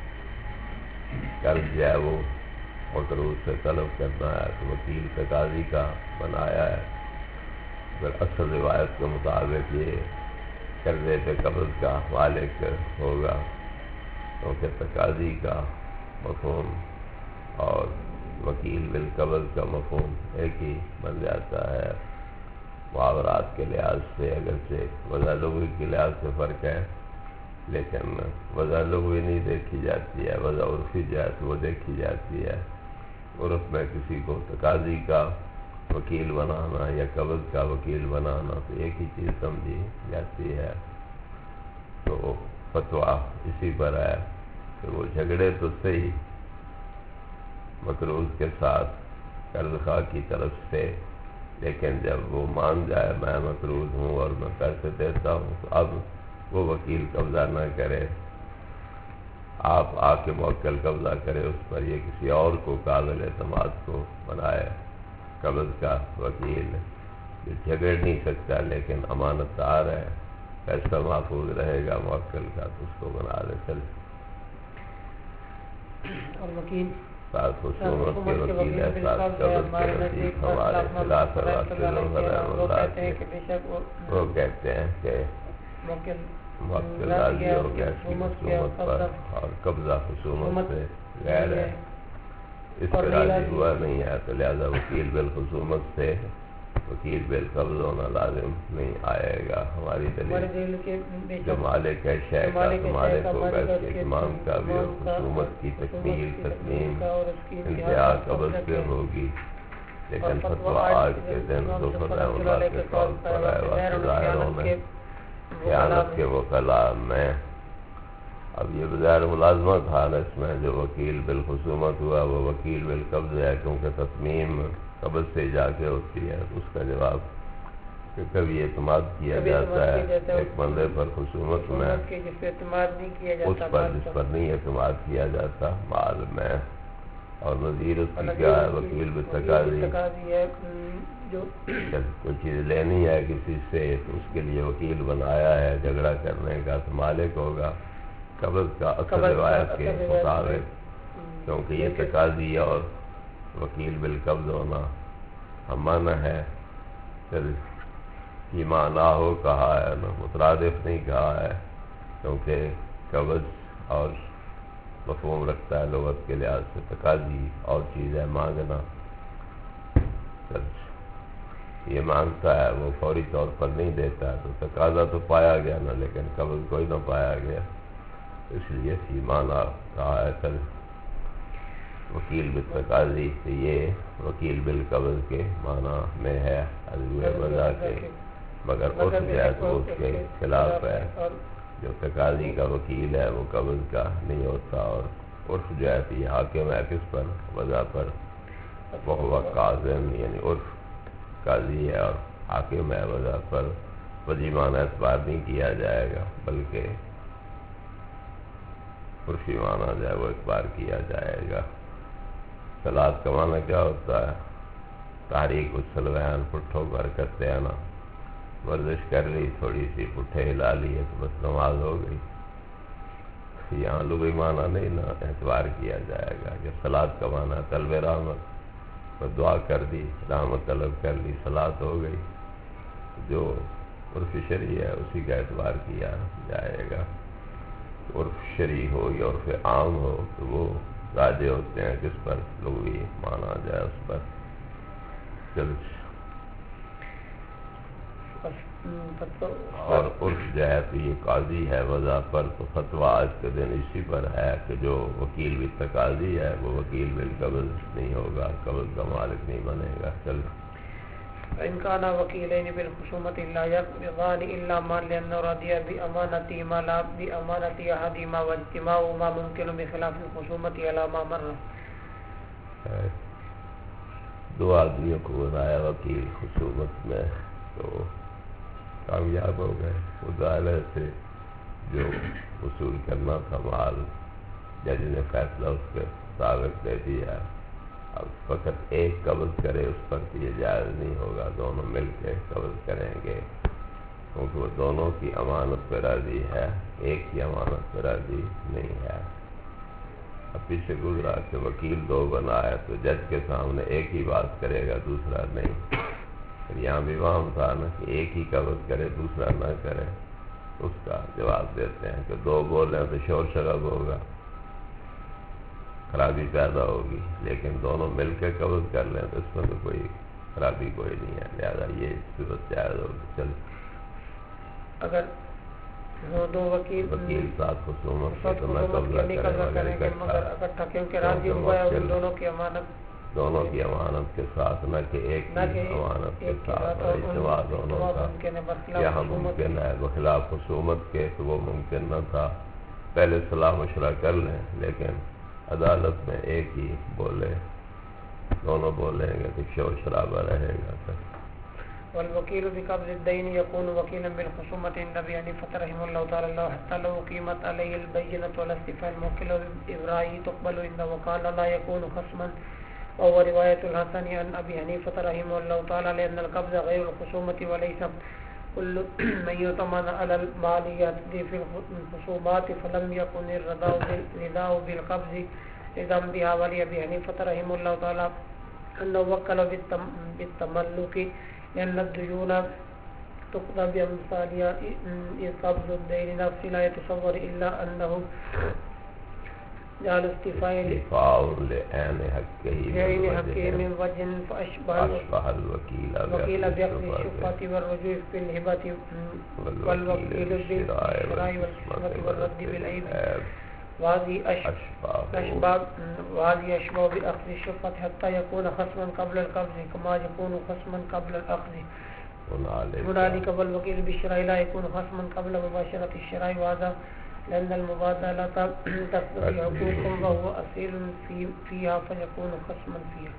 قرض جو ہے وہ مقروض سے طلب کرنا ہے تو وکیل سے قاضی کا بنایا ہے، پھر اصل روایت کے مطابق یہ قرضے پہ قبض کا مالک ہوگا، کیونکہ تقاضی کا مفہوم اور وکیل بالقبض کا مفہوم ایک ہی بن جاتا ہے۔ محاورات کے لحاظ سے اگرچہ وضع لغوی کے لحاظ سے فرق ہے، لیکن وضع لغوی نہیں دیکھی جاتی ہے، وضع عرفی جو ہے تو وہ دیکھی جاتی ہے۔ عرف میں کسی کو تقاضی کا وکیل بنانا یا قبض کا وکیل بنانا تو ایک ہی چیز سمجھی جاتی ہے۔ تو فتویٰ اسی پر ہے کہ وہ جھگڑے تو صحیح مقروض کے ساتھ قرض خواہ کی طرف سے، لیکن جب وہ مان جائے میں مقروض ہوں اور میں پیسے دیتا ہوں تو اب وہ وکیل قبضہ نہ کرے، آپ آ کے موکل قبضہ کرے اس پر، یہ کسی اور کو قابل اعتماد کو بنائے قبض کا وکیل، جو جھگڑ نہیں سکتا لیکن امانت دار ہے، پیسہ محفوظ رہے گا موکل کا، تو اس کو بنا دے چل۔ اور وکیل ساتھ خصومت کے وکیل ہے، ساتھ قبض کے وکیل ہمارے خلاف وہ کہتے ہیں کہ موکل راضی ہو گیا اس کی خصومت پر اور قبضہ خصومت سے غیر ہے، اس پہ راضی ہوا نہیں ہے، تو لہذا وکیل بالخصومت سے وکیل بالقبض ہونا لازم نہیں آئے گا۔ ہماری دلیل جو مالک ہے شے کا تو مالک ہوگا اس کے اتمام کا بھی، اور خصومت کی تکمیل تسلیم انتہا قبض سے ہوگی، لیکن فتویٰ آج کے دن ظفر رحمہ اللہ کے قول پر ہے وظاہروں میں خیانت کے وکلاء میں۔ اب یہ بظاہر ملازمہ تھا نا، اس میں جو وکیل بالخصومت ہوا وہ وکیل بالقبض ہے، کیونکہ تسلیم قبض سے جا کے ہوتی ہے۔ اس کا جواب کہ کبھی اعتماد کیا جاتا ہے ایک بندے پر خصومت میں، اس پر جس پر نہیں اعتماد کیا جاتا مال میں، اور نظیر اس کی کیا ہے وکیل بالتقاضی، کوئی چیز لینی ہے کسی سے تو اس کے لیے وکیل بنایا ہے جھگڑا کرنے کا، تو مالک ہوگا قبض کا اصل روایت کے مطابق، کیونکہ یہ تقاضی اور وکیل بالقبض ہونا ہم معنی ہے، پھر کی معنی ہو کہا ہے نا، مترادف نہیں کہا ہے، کیونکہ قبض اور مفہوم رکھتا ہے لغت کے لحاظ سے، تقاضی اور چیز ہے مانگنا، یہ مانگتا ہے وہ فوری طور پر نہیں دیتا ہے، تو تقاضا تو پایا گیا نا، لیکن قبض کوئی نہ پایا گیا، اس لیے فی معنی کہا ہے کل وکیل بالتقاضی، کہ یہ وکیل بالقبض کے معنی میں ہے عزوِ وضع کے، مگر عرف جو ہے تو اس کے خلاف ہے، جو تقاضی کا وکیل ہے وہ قبض کا نہیں ہوتا، اور عرف جو ہے یہ حاکم ہے کس پر؟ وضع پر، وہ قاضم یعنی عرف قاضی ہے اور حاکم ہے وضع پر، وجی معنی اعتبار نہیں کیا جائے گا بلکہ عرفی معنی جو ہے وہ اعتبار کیا جائے گا۔ سلاد کا معنی کیا ہوتا ہے؟ تحریک السلوین، پٹھوں کو حرکت دینا، ورزش کر لی تھوڑی سی، پٹھے ہلا لیے تو بس نماز ہو گئی۔ یہاں لغوی معنی نہیں نا اعتبار کیا جائے گا کہ سلاد کا معنی طلب رحمت، اور دعا کر دی، رحمت طلب کر لی، سلاد ہو گئی۔ جو عرف شرعی ہے اسی کا اعتبار کیا جائے گا۔ عرف شرعی ہو یا عرف عام ہو تو وہ راجع ہوتے ہیں کس پر؟ لغوی مانا جائے اس پر۔ اور عرف جو ہے تو یہ قاضی ہے وضع پر، تو فتویٰ آج کے دن اسی پر ہے کہ جو وکیل بھی قاضی ہے وہ وکیل بالقبض نہیں ہوگا، قبض کا مالک نہیں بنے گا۔ چل فإن كان وكيلين بالخصومة لا يقبضان إلا ما لأن رضي بأمانتهما لا بأمانة أحدهما واجتماعهما ممكن بخلاف الخصومة على ما مر۔ دو آدمیوں کو بنایا وکیل خصومت میں تو کامیاب ہو گئے، مظاہرے سے جو وصول کرنا تھا مال جج نے فیصلہ اس کے مطابق دے دیا۔ اب فقط ایک قبض کرے اس پر کہ یہ جائز نہیں ہوگا، دونوں مل کے قبض کریں گے، کیونکہ وہ دونوں کی امانت پہ راضی ہے، ایک کی امانت پہ راضی نہیں ہے۔ اب پیچھے گزرا کہ وکیل دو بنایا تو جج کے سامنے ایک ہی بات کرے گا، دوسرا نہیں۔ پھر یہاں بھی وہاں تھا نا کہ ایک ہی قبض کرے دوسرا نہ کرے، اس کا جواب دیتے ہیں کہ دو بولیں تو شور شراب ہوگا، خرابی پیدا ہوگی، لیکن دونوں مل کے قبض کر لیں تو اس میں تو کوئی خرابی کوئی نہیں ہے، لہٰذا یہ صورت جائز ہوگی۔ چل اگر دو وکیل ساتھ خصومت سے تو میں قبضہ کریں گے مگر اکٹھا، کیونکہ راضی ہوا ہے ان دونوں کی امانت، دونوں کی امانت کے ساتھ، نہ کہ ایک کی امانت کے ساتھ، اور اجتماع دونوں کا یہاں ممکن ہے۔ بخلاف خصومت کے تو وہ ممکن نہ تھا، پہلے صلاح مشورہ کر لیں، لیکن عدالت میں ایک ہی بولے، دونوں بولیں گے تو شور شرابہ رہے گا۔ والوكيل بقبض الدين يكون وكيلا بالخصومة عند أبي حنيفة رحمه الله تعالى حتى لو قيمت عليه البينة ولا استيفاء الموكل بإبرائه تقبل عند وكال لا يكون خصما، وهو رواية الحسن عن أبي حنيفة رحمه الله تعالى لأن القبض غير الخصومة وليس كل من يؤتمن على المال يقضي في الخصومات فلم يكن الرداء بالقبض إذا بها، ولأبي حنيفة رحمه الله تعالى أنه وكل بالتملك لأن الديون تقضى بأمثالها إذ قبض الدين نفسه لا يتصور إلا أنه جعل استيفاء لعين حقه من وجه فأشبه الوكيل بأخذ الشفعة والرجوع في الهبة والوكيل بالشراء والقسمة والرد بالعيب، وهذه أشبه بأخذ الشفعة حتى يكون خصما قبل القبض كما يكون خصما قبل الأخذ، هنالك والوكيل بالشراء لا يكون خصما قبل مباشرة الشراء، وهذا لأن المبادلة تقتضي حقوق وهو أصيل فيها فيكون خصما فيها۔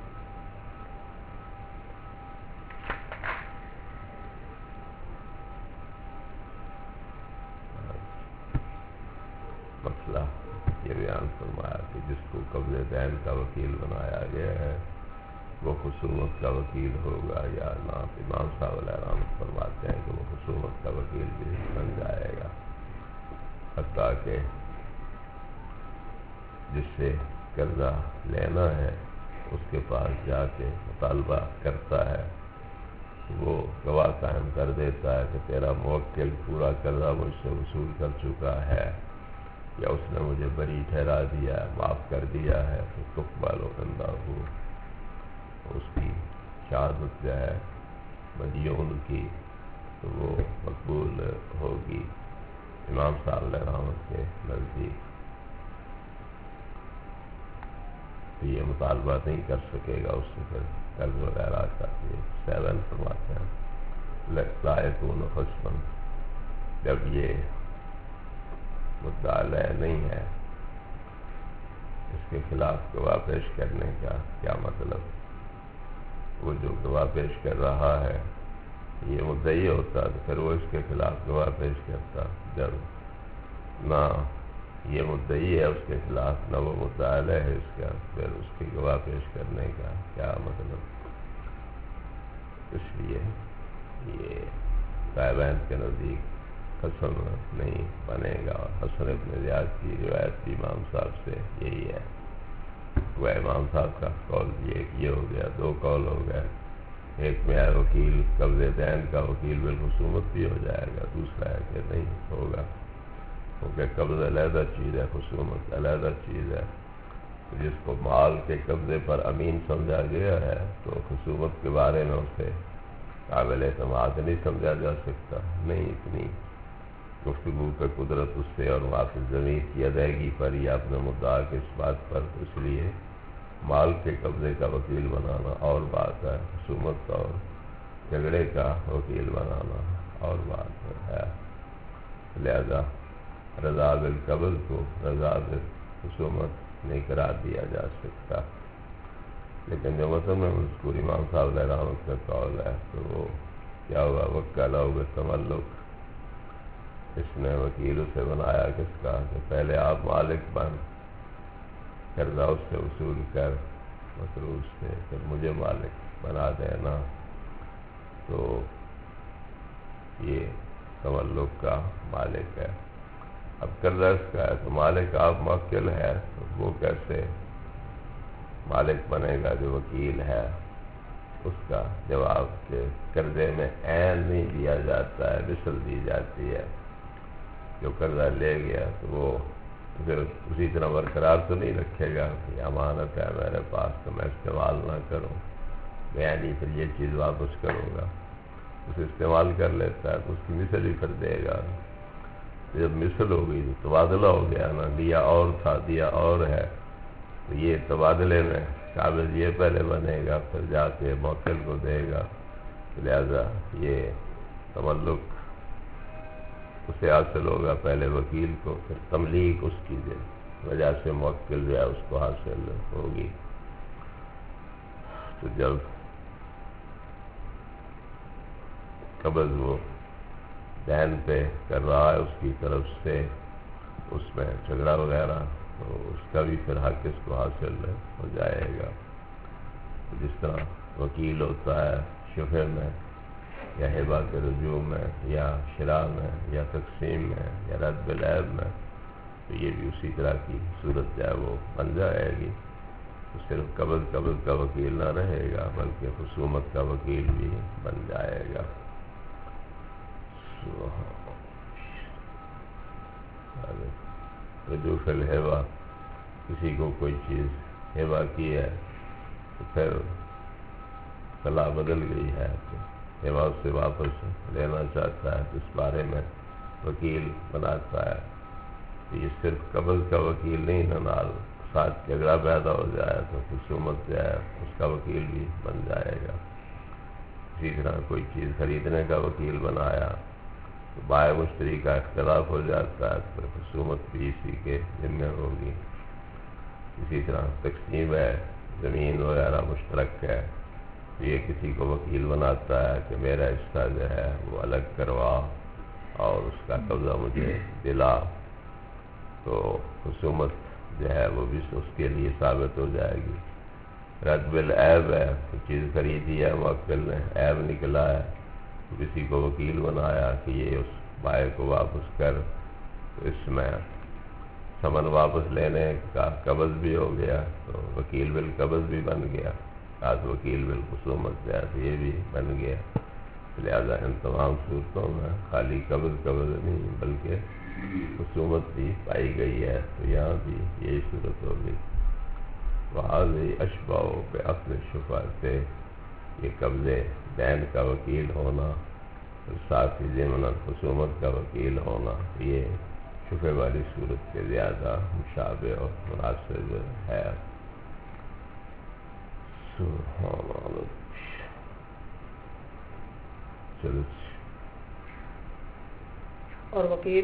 مسئلہ یہ بیان فرمایا کہ جس کو قبض دین کا وکیل بنایا گیا ہے وہ خصومت کا وکیل ہوگا یا نہ۔ امام صاحب علیہ رحمۃ فرماتے ہیں کہ وہ خصومت کا وکیل بھی بن جائے گا، حتیٰ کہ جس سے قرضہ لینا ہے اس کے پاس جا کے مطالبہ کرتا ہے، وہ گواہ قائم کر دیتا ہے کہ تیرا موکل پورا قرضہ مجھ سے وصول کر چکا ہے، یا اس نے مجھے بری ٹھہرا دیا ہے، معاف کر دیا ہے، تو تقبل عندہ ہو، اس کی شہادت جو ہے مدیون کی تو وہ مقبول ہوگی امام صاحب علیہ رحمت کے نزدیک۔ تو یہ مطالبہ نہیں کر سکے گا اس سے پھر قرض وغیرہ کا۔ یہ 7 فرماتے ہیں لائقون خصما، جب یہ مدعا علیہ نہیں ہے اس کے خلاف گواہ پیش کرنے کا کیا مطلب؟ وہ جو گواہ پیش کر رہا ہے یہ مدعی ہوتا تو پھر وہ اس کے خلاف گواہ پیش کرتا، جب نہ یہ مدعی ہے، اس کے خلاف نہ وہ مطالعہ ہے اس کا، پھر اس کی گواہ پیش کرنے کا کیا مطلب؟ اس لیے یہ طالبان کے نزدیک حسن نہیں بنے گا۔ حسن ابن زیاد کی روایت بھی امام صاحب سے یہی ہے۔ وہ امام صاحب کا قول یہ ہو گیا، دو قول ہو گئے، ایک میں ہے وکیل قبض دین کا وکیل بالخصومت بھی ہو جائے گا، دوسرا ہے کہ نہیں ہوگا، کیونکہ قبض علیحدہ چیز ہے، خصومت علیحدہ چیز ہے۔ جس کو مال کے قبضے پر امین سمجھا گیا ہے تو خصومت کے بارے میں اسے قابل اعتماد نہیں سمجھا جا سکتا، نہیں اتنی گفتگو کا قدرت اس سے اور واقع ضمیر کی ادائیگی پر یا اپنے مدعا کے اس بات پر، اس لیے مال کے قبضے کا وکیل بنانا اور بات ہے، خصومت اور جھگڑے کا وکیل بنانا اور بات ہے۔ لہذا رضا بالقبض کو رضا بالخصومت نہیں قرار دیا جا سکتا۔ لیکن جو متن میں مذکور امام صاحب علیہ رحمۃ کا قول ہے تو وہ کیا ہوا، وکلا بالتملک، اس نے وکیل اسے بنایا کس کا کہ پہلے آپ مالک بن، قرضہ اس سے وصول کر مقروض سے، پھر مجھے مالک بنا دینا، تو یہ تملک کا مالک ہے۔ اب قرضہ اس کا ہے تو مالک آپ موکل ہے، تو وہ کیسے مالک بنے گا جو وکیل ہے؟ اس کا جواب کہ قرضے میں عین نہیں دیا جاتا ہے، مثل دی جاتی ہے۔ جو قرضہ لے گیا تو وہ پھر اسی طرح برقرار تو نہیں رکھے گا کہ امانت ہے میرے پاس تو میں استعمال نہ کروں، میں نہیں پھر یہ چیز واپس کروں گا، اسے استعمال کر لیتا ہے تو اس کی مثل ہی پھر دے گا۔ جب مثل ہو گئی تو تبادلہ ہو گیا نا، لیا اور تھا دیا اور ہے، تو یہ تبادلے میں قابض یہ پہلے بنے گا پھر جا کے موکل کو دے گا، لہذا یہ تملک اسے حاصل ہوگا پہلے وکیل کو، پھر تملیک اس کی وجہ سے موکل جو ہے اس کو حاصل ہوگی۔ تو جب قبض وہ دین پہ کر رہا ہے اس کی طرف سے، اس میں جھگڑا وغیرہ، تو اس کا بھی پھر حق اس کو حاصل ہو جائے گا۔ جس طرح وکیل ہوتا ہے شفع میں یا ہبہ کے رجوع میں یا شراء میں یا تقسیم میں یا رد بالعیب میں، تو یہ بھی اسی طرح کی صورت جو ہے وہ بن جائے گی۔ تو صرف قبض کا وکیل نہ رہے گا بلکہ خصومت کا وکیل بھی بن جائے گا۔ رجوع فی الہبہ، کسی کو کوئی چیز ہبہ کی ہے تو پھر صلاح بدل گئی ہے تو ہبہ اس سے واپس لینا چاہتا ہے تو اس بارے میں وکیل بناتا ہے۔ تو یہ صرف قبض کا وکیل نہیں، نال ساتھ جھگڑا پیدا ہو جائے تو خصومت جو ہے اس کا وکیل بھی بن جائے گا۔ اسی طرح کوئی چیز خریدنے کا وکیل بنایا تو بائع مشتری کا اختلاف ہو جاتا ہے تو خصومت بھی اسی کے ذمہ ہوگی۔ اسی طرح تقسیم ہے، زمین وغیرہ مشترک ہے، تو یہ کسی کو وکیل بناتا ہے کہ میرا حصہ جو ہے وہ الگ کروا اور اس کا قبضہ مجھے دلا، تو خصومت جو ہے وہ بھی اس کے لیے ثابت ہو جائے گی۔ رد بالعیب ہے، کوئی چیز خریدی ہے موکل نے، عیب نکلا ہے تو کسی کو وکیل بنایا کہ یہ اس بائع کو واپس کر، تو اس میں ثمن واپس لینے کا قبض بھی ہو گیا تو وکیل بالقبض بھی بن گیا، آج وکیل بالخصومت جو ہے تو یہ بھی بن گیا۔ لہذا ان تمام صورتوں میں خالی قبض نہیں بلکہ خصومت بھی پائی گئی ہے، تو یہاں بھی یہی صورت ہوگی۔ وہذی اشبہ بعقد الشفعہ سے یہ قبض دین کا وکیل ہونا اور ساتھ ہی ضمن خصومت کا وکیل ہونا، یہ شفع والی صورت کے زیادہ مشابہ اور مناسب ہے۔ سبحان اللہ۔ چلو اور وکیل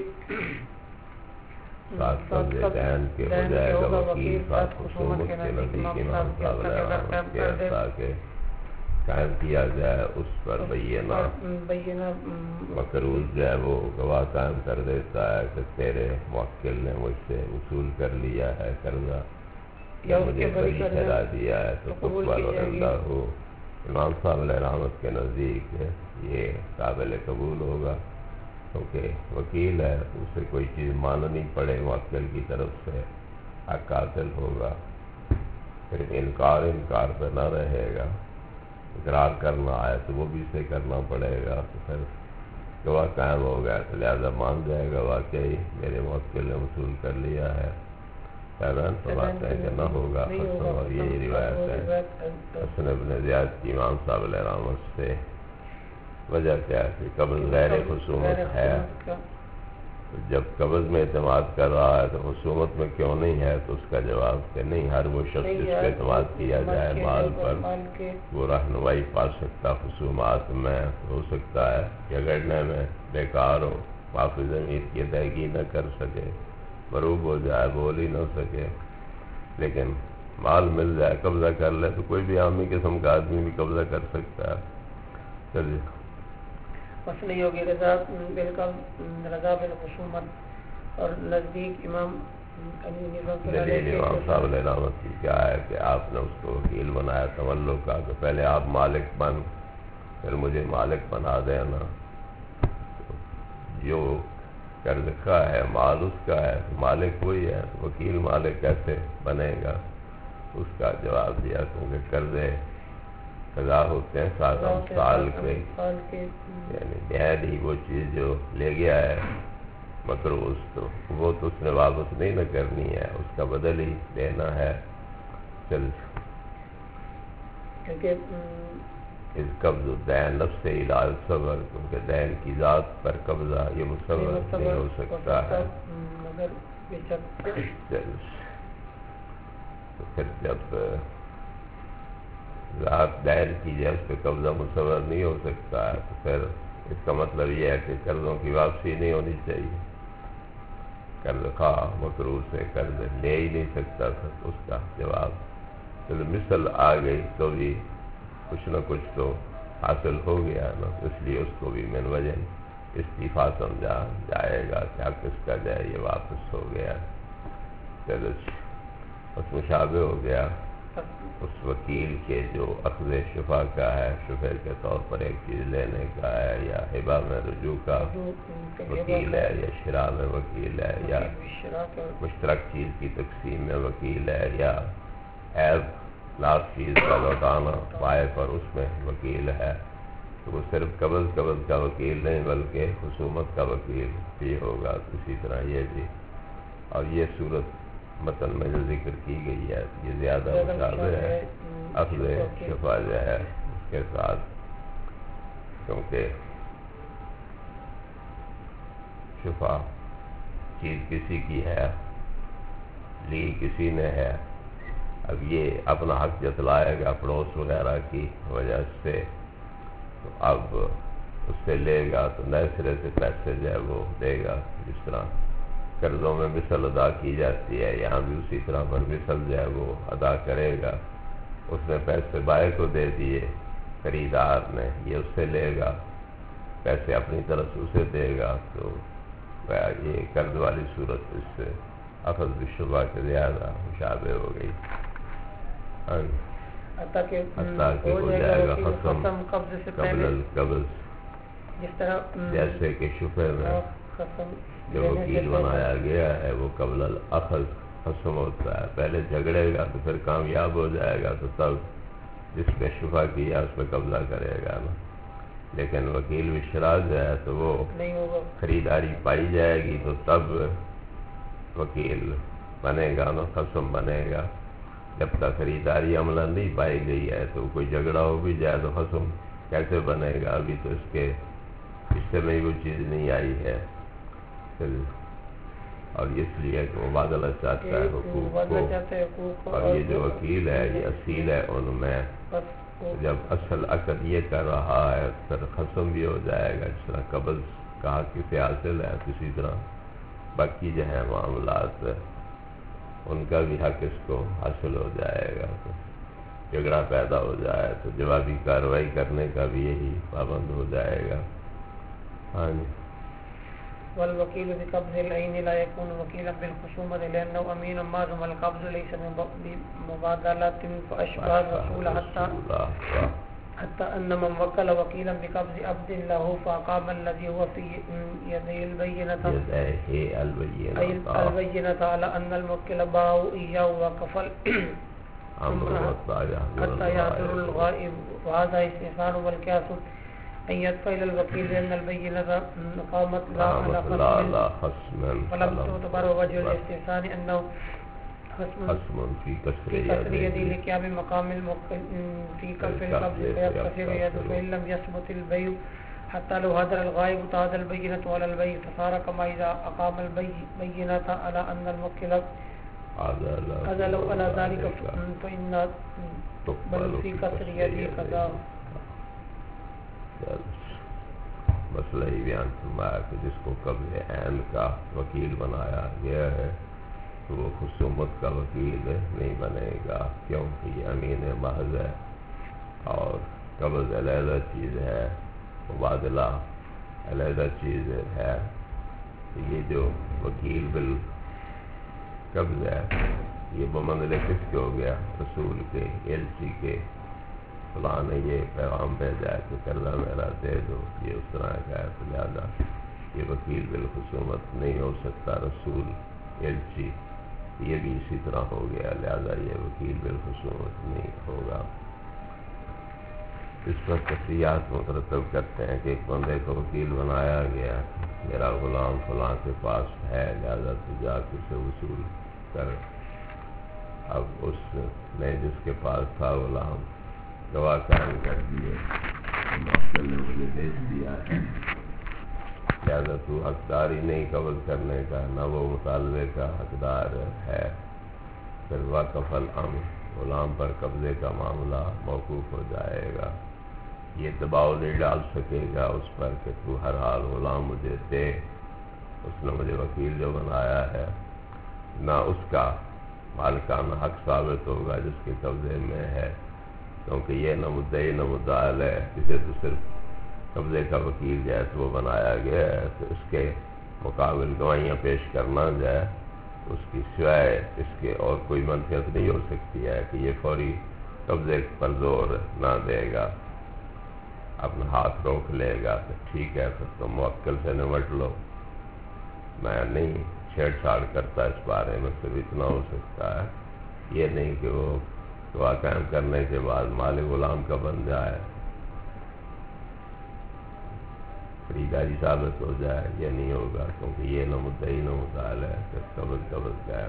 ساتھ قبض دین کے ہو جائے گا وکیل، ساتھ خصومت کے نزدیک امام صاحب علیہ رحمۃ کے تاکہ قائم کیا جائے اس پر بینہ مقروض جو ہے وہ گواہ قائم کر دیتا ہے کہ تیرے موکل نے مجھ سے وصول کر لیا ہے قرضہ یا مجھے بری ٹھہرا دیا ہے تو تقبل اللہ ہو. امام صاحب علیہ رحمت کے نزدیک یہ قابل قبول ہوگا کیونکہ وکیل ہے، اسے کوئی چیز ماننی پڑے موکل کی طرف سے، حق حاصل ہوگا، پھر انکار پہ نہ رہے گا. اقرار کرنا ہے تو وہ بھی اسے کرنا پڑے گا، تو پھر گواہ قائم ہو گیا تو لہذا مان جائے گا واقعی میرے موکل نے وصول کر لیا ہے. فیضان فرماتے ہیں کہ نہ ہوگا. اور یہی روایت ہے حسن ابن زیاد کی امام صاحب علیہ رحمت سے. وجہ کیا ہے کہ قبض غیر خصومت ہے. جب قبض میں اعتماد کر رہا ہے تو خصومت میں کیوں نہیں ہے؟ تو اس کا جواب کہ نہیں، ہر وہ شخص جس پہ اعتماد کیا جائے مال پر وہ رہنمائی پا سکتا. خصومات میں ہو سکتا ہے کہ گڑنے میں بیکار ہو، معافی ضمیر کی ادائیگی نہ کر سکے، مروب ہو جائے، بول ہی نہ سکے، لیکن مال مل جائے، قبضہ کر لے تو کوئی بھی عامی قسم کا آدمی بھی قبضہ کر سکتا ہے. چلیے مسئلہ یہ ہوگی رضا بالخصومت اور نزدیک امام دلیل امام صاحب علیہ رحمت کی کیا ہے کہ آپ نے اس کو وکیل بنایا تملک کا، کہ پہلے آپ مالک بن پھر مجھے مالک بنا دینا. جو قرض کا ہے مال اس کا ہے، مالک وہی ہے، وکیل مالک کیسے بنے گا؟ اس کا جواب دیا کیونکہ قرضے قضا ہوتے ہیں 7 سال کے، یعنی دین ہی وہ چیز جو لے گیا ہے مقروض تو وہ تو اس نے واپس نہیں نہ کرنی ہے، اس کا بدل ہی دینا ہے. چل اس قبض دین نفس علاج صبر، کیونکہ دین کی ذات پر قبضہ یہ مصور نہیں ہو سکتا ہے. تو پھر جب ذات دین کی جائے اس پہ قبضہ مصور نہیں ہو سکتا ہے تو پھر اس کا مطلب یہ ہے کہ قرضوں کی واپسی نہیں ہونی چاہیے. قرض خواہ مقروض سے قرض لے ہی نہیں سکتا تھا. اس کا جواب چلو مثل آ گئی تو بھی کچھ نہ کچھ تو حاصل ہو گیا نا، اس لیے اس کو بھی من وجہ استعفیٰ سمجھا جائے گا کہ حق اس کا جائے یہ واپس ہو گیا. چلو اس مشابہ ہو گیا اس وکیل کے جو اخذ شفا کا ہے، شفے کے طور پر ایک چیز لینے کا ہے، یا ہبہ میں رجوع کا وکیل ہے، یا شراء میں وکیل ہے، یا مشترک چیز کی تقسیم میں وکیل ہے، یا عیب لاس چیز کا لوٹانا پائے پر اس میں وکیل ہے. تو وہ صرف قبض کا وکیل نہیں بلکہ خصومت کا وکیل بھی ہوگا. اسی طرح یہ بھی، اور یہ صورت متن میں جو ذکر کی گئی ہے یہ زیادہ مشابہ ہے اخذ شفا جو ہے اس کے ساتھ، کیونکہ شفا چیز کسی کی ہے، لی کسی نے ہے، اب یہ اپنا حق جتلائے گا پڑوس وغیرہ کی وجہ سے، تو اب اس سے لے گا تو نئے سرے سے پیسے جو ہے وہ دے گا. جس طرح قرضوں میں مثل ادا کی جاتی ہے، یہاں بھی اسی طرح پر مثل جو ہے وہ ادا کرے گا. اس نے پیسے بائے کو دے دیے، خریدار نے، یہ اس سے لے گا، پیسے اپنی طرف سے اسے دے گا. تو یہ قرض والی صورت اس سے اخذ بالشبہ کے زیادہ مشابہ ہو گئی. حتیٰ کہ ہو جائے گا خصم قبل القبض، جیسے کہ شفے میں جو وکیل بنایا گیا ہے وہ قبل الاخذ خصم ہوتا ہے. پہلے جھگڑے گا تو پھر کامیاب ہو جائے گا تو تب جس پہ شفا کیا اس پہ قبضہ کرے گا نا. لیکن وکیل بشرا جو ہے تو وہ خریداری پائی جائے گی تو تب وکیل بنے گا نا، خصم بنے گا. جب تک خریداری عملہ نہیں پائی گئی ہے تو کوئی جھگڑا ہو بھی جائے تو خصم کیسے بنے گا؟ ابھی تو اس کے حصے میں وہ چیز نہیں آئی ہے. اور اس لیے کہ مبادلہ چاہتا ہے حقوق کو، اور یہ جو وکیل ہے یہ اصیل ہے ان میں. جب اصل عقد یہ کر رہا ہے پھر خصم بھی ہو جائے گا. جس طرح قبض کا حق کسے حاصل ہے اسی طرح باقی جو ہے معاملات ان کا بھی حق اس کو حاصل ہو جائے گا. جھگڑا پیدا ہو جائے تو جوابی کارروائی کرنے کا بھی یہی پابند ہو جائے گا. ہاں جی. والوکیل بقبض العین لا يكون وکیلا بالخصومة لأنه أمين ما دام القبض ليس بمبادلة فأشبه الرسول حتى أن من وكل وكيلا بقبض عبد له فأقام الذي هو في يديه البينة على أن الموكل باعه إياه وكفل حتى يحضر الغائب وهذا استحسان والقياس أن يدفع إلى الوكيل لأن البينة قامت لا على خصم فلم تعتبر وجه الاستحسان أنه خصم في كسر يده لقيام مقام الموكل في كف القبض فيكسر يده فإن لم يثبت البيع حتى لو حضر الغائب تعاد البينة على البيع فصار كما إذا أقام البينة على أن الموكل عزل على ذلك فإن تقبل في كسر يده قضاء. مسئلہ ہی بیان فرمایا کہ جس کو قبض عین کا وکیل بنایا گیا ہے تو وہ خصومت کا وکیل نہیں بنے گا، کیونکہ یہ امین محض ہے اور قبض علیحدہ چیز ہے، مبادلہ علیحدہ چیز ہے. یہ جو وکیل بالقبض ہے یہ بمنزلے کس کے ہو گیا؟ رسول کے، ایلچی کے. فلاں نے یہ پیغام بھیجا ہے کہ قرضہ میرا دے دو، یہ اس طرح کا ہے، تو لہٰذا یہ وکیل بالخصومت نہیں ہو سکتا. رسول، ایلچی یہ بھی اسی طرح ہو گیا، لہذا یہ وکیل بالخصومت نہیں ہوگا. اس پر تفصیلات مترتب کرتے ہیں کہ ایک بندے کو وکیل بنایا گیا، میرا غلام فلاں کے پاس ہے لہذا تو جا کے اسے وصول کر. اب اس نے جس کے پاس تھا غلام گواہ قائم کر دیے، موکل نے مجھے بیچ دیا ہے، لہذا تو حقدار ہی نہیں قبض کرنے کا، نہ وہ مطالبے کا حقدار ہے. پھر واقف الامر، غلام پر قبضے کا معاملہ موقوف ہو جائے گا. یہ دباؤ نہیں ڈال سکے گا اس پر کہ تو ہر حال غلام مجھے دے. اس نے مجھے وکیل جو بنایا ہے، نہ اس کا مالکانہ حق ثابت ہوگا جس کے قبضے میں ہے، کیونکہ یہ نہ مدعی نہ مدعا ہے، اسے تو صرف قبضے کا وکیل جو ہے تو وہ بنایا گیا ہے، تو اس کے مقابل گواہیاں پیش کرنا جائے اس کی سوائے اس کے اور کوئی منفیت نہیں ہو سکتی ہے کہ یہ فوری قبضے پر زور نہ دے گا، اپنا ہاتھ روک لے گا. تو ٹھیک ہے، پھر تم موکل سے نمٹ لو، میں نہیں چھیڑ چھاڑ کرتا اس بارے میں. صرف اتنا ہو سکتا ہے، یہ نہیں کہ وہ گواہ قائم کرنے کے بعد مالک غلام کا بن جائے، خریداری ثابت ہو جائے. یہ نہیں ہوگا، کیونکہ یہ نہ مدعی نہ مدعا ہے، پھر قبض گیا.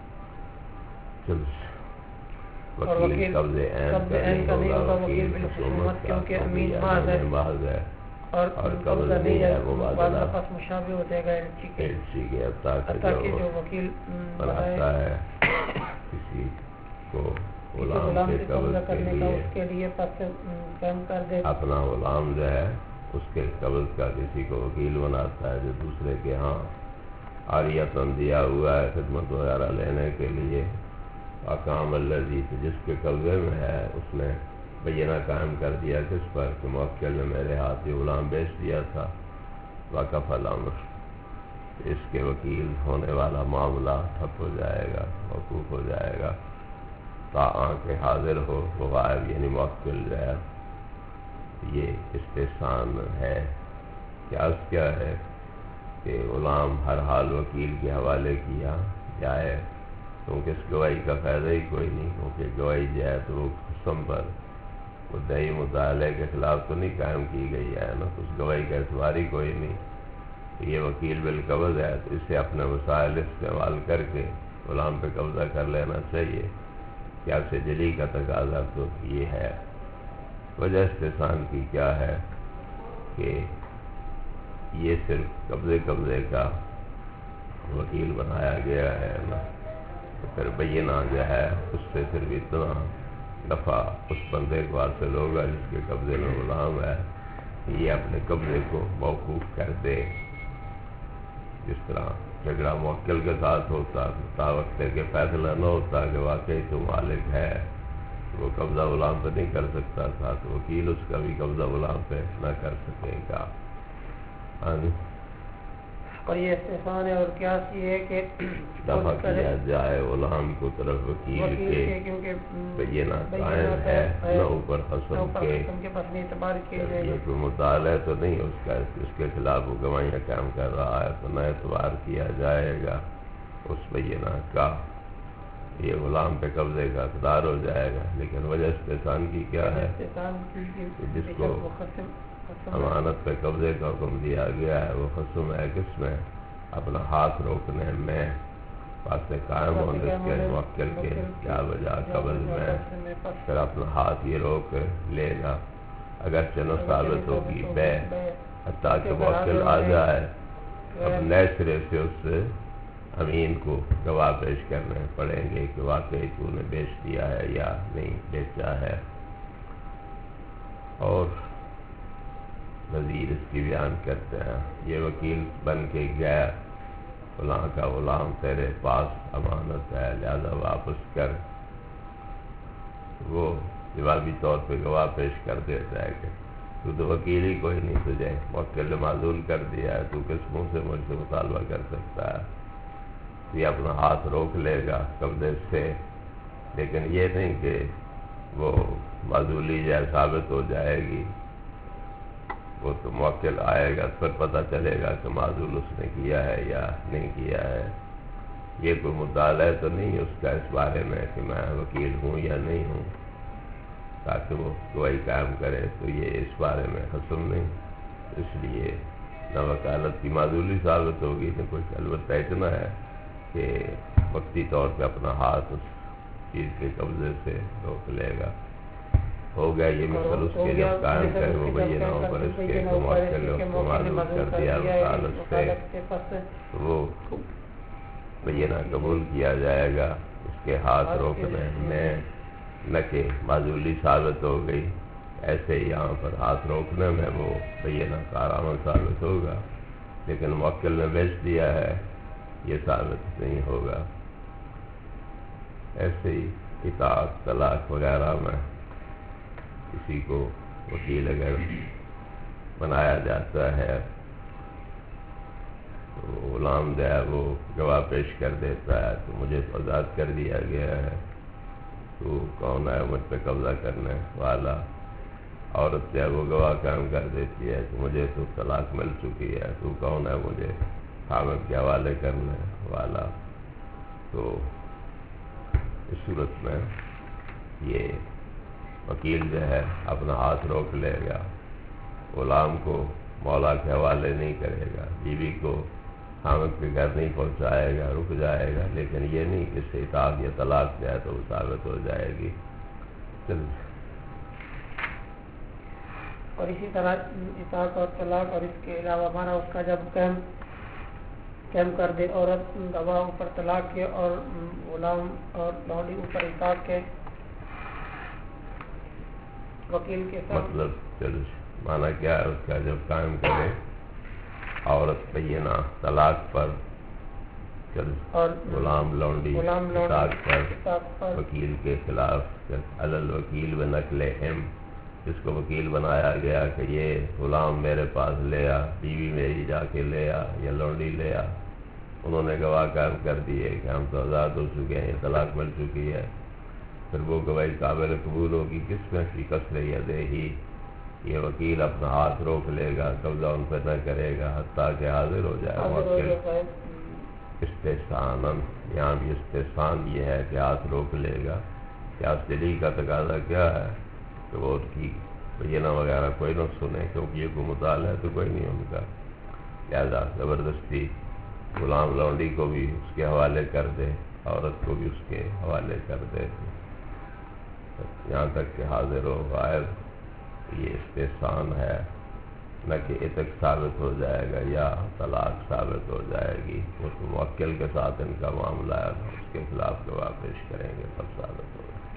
وکیل قبض عین کا نہیں ہوگا، وکیل بالخصومت کیونکہ امین محض ہے اور قبض نہیں ہے، مبادلہ پس مشابہ ہو جائے گا ایلچی کے، حتیٰ کہ جو وکیل بناتا ہے کسی کو غلام سے قبض کرنے کا اس کے لیے پس قائم کر دے، اپنا غلام جو ہے اس کے قبض کا کسی کو وکیل بناتا ہے جو دوسرے کے ہاں عاریتاً دیا ہوا ہے خدمت وغیرہ لینے کے لیے. اقام الذی، جس کے قبضے میں ہے اس نے بینہ قائم کر دیا کس پر کہ موکل نے میرے ہاتھ یہ غلام بیچ دیا تھا. وقف الامر، اس کے وکیل ہونے والا معاملہ ٹھپ ہو جائے گا، موقوف ہو جائے گا. تا آنکھ حاضر ہو وہ غائب، یعنی موکل جو ہے یہ استحسان ہے. کیا ہے کہ غلام ہر حال وکیل کے حوالے کیا جائے، کیونکہ اس گواہی کا فائدہ ہی کوئی نہیں، کیونکہ گواہی جو ہے تو وہ قسم پر مدعی مطالعے کے خلاف تو نہیں قائم کی گئی ہے نا، اس گواہی کا اعتبار ہی کوئی نہیں. یہ وکیل بالقبض ہے تو اسے اپنے وسائل استعمال کر کے غلام پہ قبضہ کر لینا چاہیے. کیا سے جلی کا تقاضا تو یہ ہے. وجہ استحسان کی کیا ہے کہ یہ صرف قبضے کا وکیل بنایا گیا ہے نا، تو پھر بینہ جو ہے اس سے صرف اتنا نفع اس بندے کو حاصل ہوگا جس کے قبضے میں غلام ہے، یہ اپنے قبضے کو موقوف کر دے. جس طرح جھگڑا موکل کے ساتھ ہوتا تا وقت کے فیصلہ نہ ہوتا کہ واقعی تو مالک ہے، وہ قبضہ غلام پہ نہیں کر سکتا تھا، تو وکیل اس کا بھی قبضہ غلام پہ نہ کر سکے گا۔ اور یہ استحسان ہے اور قیاس یہ ہے کہ دفع کیا جائے غلام کو طرف وکیل کے بینہ قائم ہے نہ اوپر خصم کے، یہ کوئی مطالعہ تو نہیں اس کے خلاف وہ گواہیاں قائم کر رہا ہے تو نہ اعتبار کیا جائے گا اس بینہ کا، یہ غلام پہ قبضے کا اقدار ہو جائے گا۔ لیکن وجہ استحسان کی کیا ہے؟ جس کو امانت پہ قبضے کا حکم دیا گیا ہے وہ خصم ہے کس میں؟ اپنا ہاتھ روکنے میں، واسطے قائم ہونے کے موکل کے کیا وجہ قبض میں، پھر اپنا ہاتھ یہ روک لے گا اگرچہ نہ ثابت ہوگی بے، حتیٰ کہ موکل آ جائے اب نئے سرے سے اس امین کو گواہ پیش کرنے پڑیں گے کہ واقعی تو نے بیچ دیا ہے یا نہیں بیچا ہے۔ اور مزید اس کی بیان کرتے ہیں، یہ وکیل بن کے گیا فلاں کا غلام تیرے پاس امانت ہے لہذا واپس کر، وہ جوابی طور پہ گواہ پیش کر دیتا ہے کہ تو وکیل ہی کوئی نہیں، تجھے موکل نے معزول کر دیا ہے، تو کس منہ سے مجھ سے مطالبہ کر سکتا ہے؟ یہ اپنا ہاتھ روک لے گا قبضے سے، لیکن یہ نہیں کہ وہ معزولی جائے ثابت ہو جائے گی، وہ تو موکل آئے گا پھر پتہ چلے گا کہ معزول اس نے کیا ہے یا نہیں کیا ہے۔ یہ کوئی مطالعہ تو نہیں اس کا اس بارے میں کہ میں وکیل ہوں یا نہیں ہوں تاکہ وہ گواہی قائم کرے، تو یہ اس بارے میں خصم نہیں، اس لیے نہ وکالت کی معزولی ثابت ہوگی نہ کچھ، البتہ اتنا ہے کہ وقتی طور پہ اپنا ہاتھ اس چیز کے قبضے سے روک لے گا۔ ہو گیا یہ مثل اس کے جب قائم کرے وہ بینہ ہو پر اس کے موکل نے اس کو معذور کر دیا وکالت سے، تو وہ بینہ قبول کیا جائے گا اس کے ہاتھ روکنے میں، نہ کہ معزولی ثابت ہو گئی، ایسے ہی یہاں پر ہاتھ روکنے میں وہ بینہ کارآمد ثابت ہوگا، لیکن موکل نے بیچ دیا ہے یہ ثابت نہیں ہوگا۔ ایسے ہی اطاعت طلاق وغیرہ میں کسی کو وکیل اگر بنایا جاتا ہے تو غلام جو ہے وہ گواہ پیش کر دیتا ہے تو مجھے تو آزاد کر دیا گیا ہے، تو کون ہے مجھ پہ قبضہ کرنے والا؟ عورت جو ہے وہ گواہ قائم کر دیتی ہے کہ مجھے تو طلاق مل چکی ہے، تو کون ہے مجھے خامد کے حوالے کرنے والا؟ تو اس صورت میں یہ وکیل جو ہے اپنا ہاتھ روک لے گا، غلام کو مولا کے حوالے نہیں کرے گا، بیوی کو خامد کے گھر نہیں پہنچائے گا، رک جائے گا، لیکن یہ نہیں کہ اس سے اطاعت یا طلاق جائے تو وہ ثابت ہو جائے گی۔ اور اسی طرح اطاعت اور طلاق اور اس کے علاوہ ہمارا اس کا جب قائم کر دے عورت گواہ اوپر طلاق کے اور غلام اور لونڈی اوپر اطاعت کے، وکیل کے ساتھ مطلب مانا کیا ہے اس کا جب قائم کرے عورت بینہ طلاق پر اور غلام لونڈی اطاعت پر وکیل کے خلاف علل وکیل و نقل ہم، جس کو وکیل بنایا گیا کہ یہ غلام میرے پاس لے آ، بیوی میری جا کے لے آ یا لونڈی لے آ، انہوں نے گواہ قائم کر دیے کہ ہم تو آزاد ہو چکے ہیں، طلاق مل چکی ہے، پھر وہ گواہی قابل قبول ہوگی کس میں؟ فی کسر یدیہ، یہ وکیل اپنا ہاتھ روک لے گا، قبضہ ان پہ نہ کرے گا حتیٰ کہ حاضر ہو جائے موکل استحسان۔ یہاں بھی استحسان یہ ہے کہ ہاتھ روک لے گا، کیا دلی کا تقاضا کیا ہے کہ وہ اس کی بینہ وغیرہ کوئی نہ سنے، کیونکہ یہ کوئی مطالعہ ہے تو کوئی نہیں ان کا، لہذا زبردستی غلام لونڈی کو بھی اس کے حوالے کر دے، عورت کو بھی اس کے حوالے کر دے، یہاں تک کہ حاضر ہو غائب، یہ استحسان ہے، نہ کہ عتق ثابت ہو جائے گا یا طلاق ثابت ہو جائے گی، اس موکل کے ساتھ ان کا معاملہ ہے، اس کے خلاف گواہ پیش کریں گے تب ثابت ہوگا۔